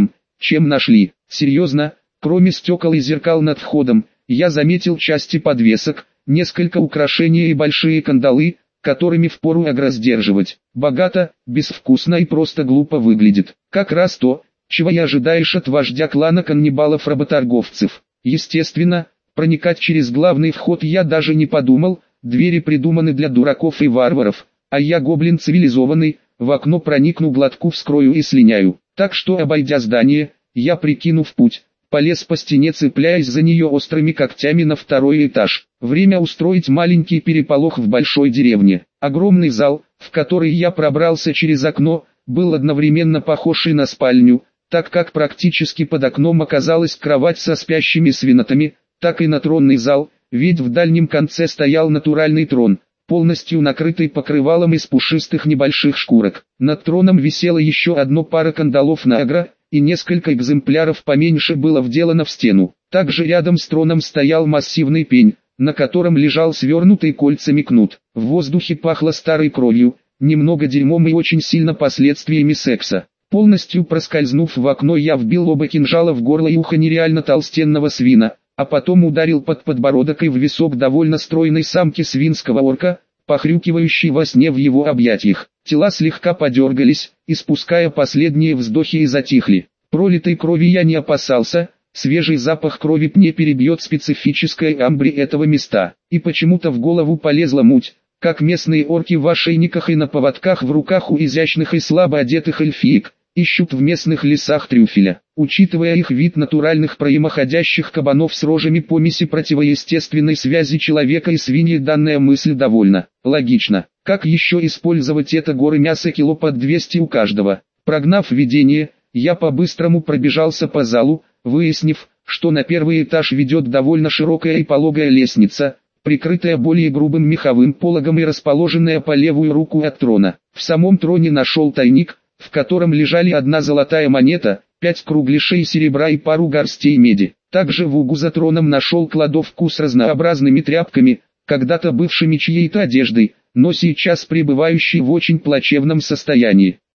Чем нашли? Серьезно, кроме стекол и зеркал над входом, я заметил части подвесок, несколько украшений и большие кандалы, которыми впору агро сдерживать. Богато, безвкусно и просто глупо выглядит. Как раз то, чего и ожидаешь от вождя клана каннибалов-работорговцев. Естественно, проникать через главный вход я даже не подумал, двери придуманы для дураков и варваров, а я гоблин цивилизованный, в окно проникну, глотку вскрою и слиняю. Так что, обойдя здание, я, прикинув путь, полез по стене, цепляясь за нее острыми когтями на второй этаж. Время устроить маленький переполох в большой деревне. Огромный зал, в который я пробрался через окно, был одновременно похож и на спальню, так как практически под окном оказалась кровать со спящими свинотами, так и на тронный зал, ведь в дальнем конце стоял натуральный трон, полностью накрытый покрывалом из пушистых небольших шкурок. Над троном висела еще одна пара кандалов на агро, и несколько экземпляров поменьше было вделано в стену. Также рядом с троном стоял массивный пень, на котором лежал свернутый кольцами кнут. В воздухе пахло старой кровью, немного дерьмом и очень сильно последствиями секса. Полностью проскользнув в окно, я вбил оба кинжала в горло и ухо нереально толстенного свина, а потом ударил под подбородок и в висок довольно стройной самки свинского орка, похрюкивающей во сне в его объятиях. Тела слегка подергались, испуская последние вздохи, и затихли. Пролитой крови я не опасался, свежий запах крови не перебьет специфическое амбре этого места. И почему-то в голову полезла муть, как местные орки в ошейниках и на поводках в руках у изящных и слабо одетых эльфиек ищут в местных лесах трюфеля. Учитывая их вид натуральных прямоходящих кабанов с рожами помеси противоестественной связи человека и свиньи, данная мысль довольно логична. Как еще использовать это горы мяса, кило под 200 у каждого? Прогнав видение, Я по-быстрому пробежался по залу, выяснив, что на первый этаж ведет довольно широкая и пологая лестница, прикрытая более грубым меховым пологом и расположенная по левую руку от трона. В самом троне нашел тайник, в котором лежали 1 золотая монета, 5 кругляшей серебра и пару горстей меди. Также в углу за троном нашел кладовку с разнообразными тряпками, когда-то бывшими чьей-то одеждой, но сейчас пребывающей в очень плачевном состоянии.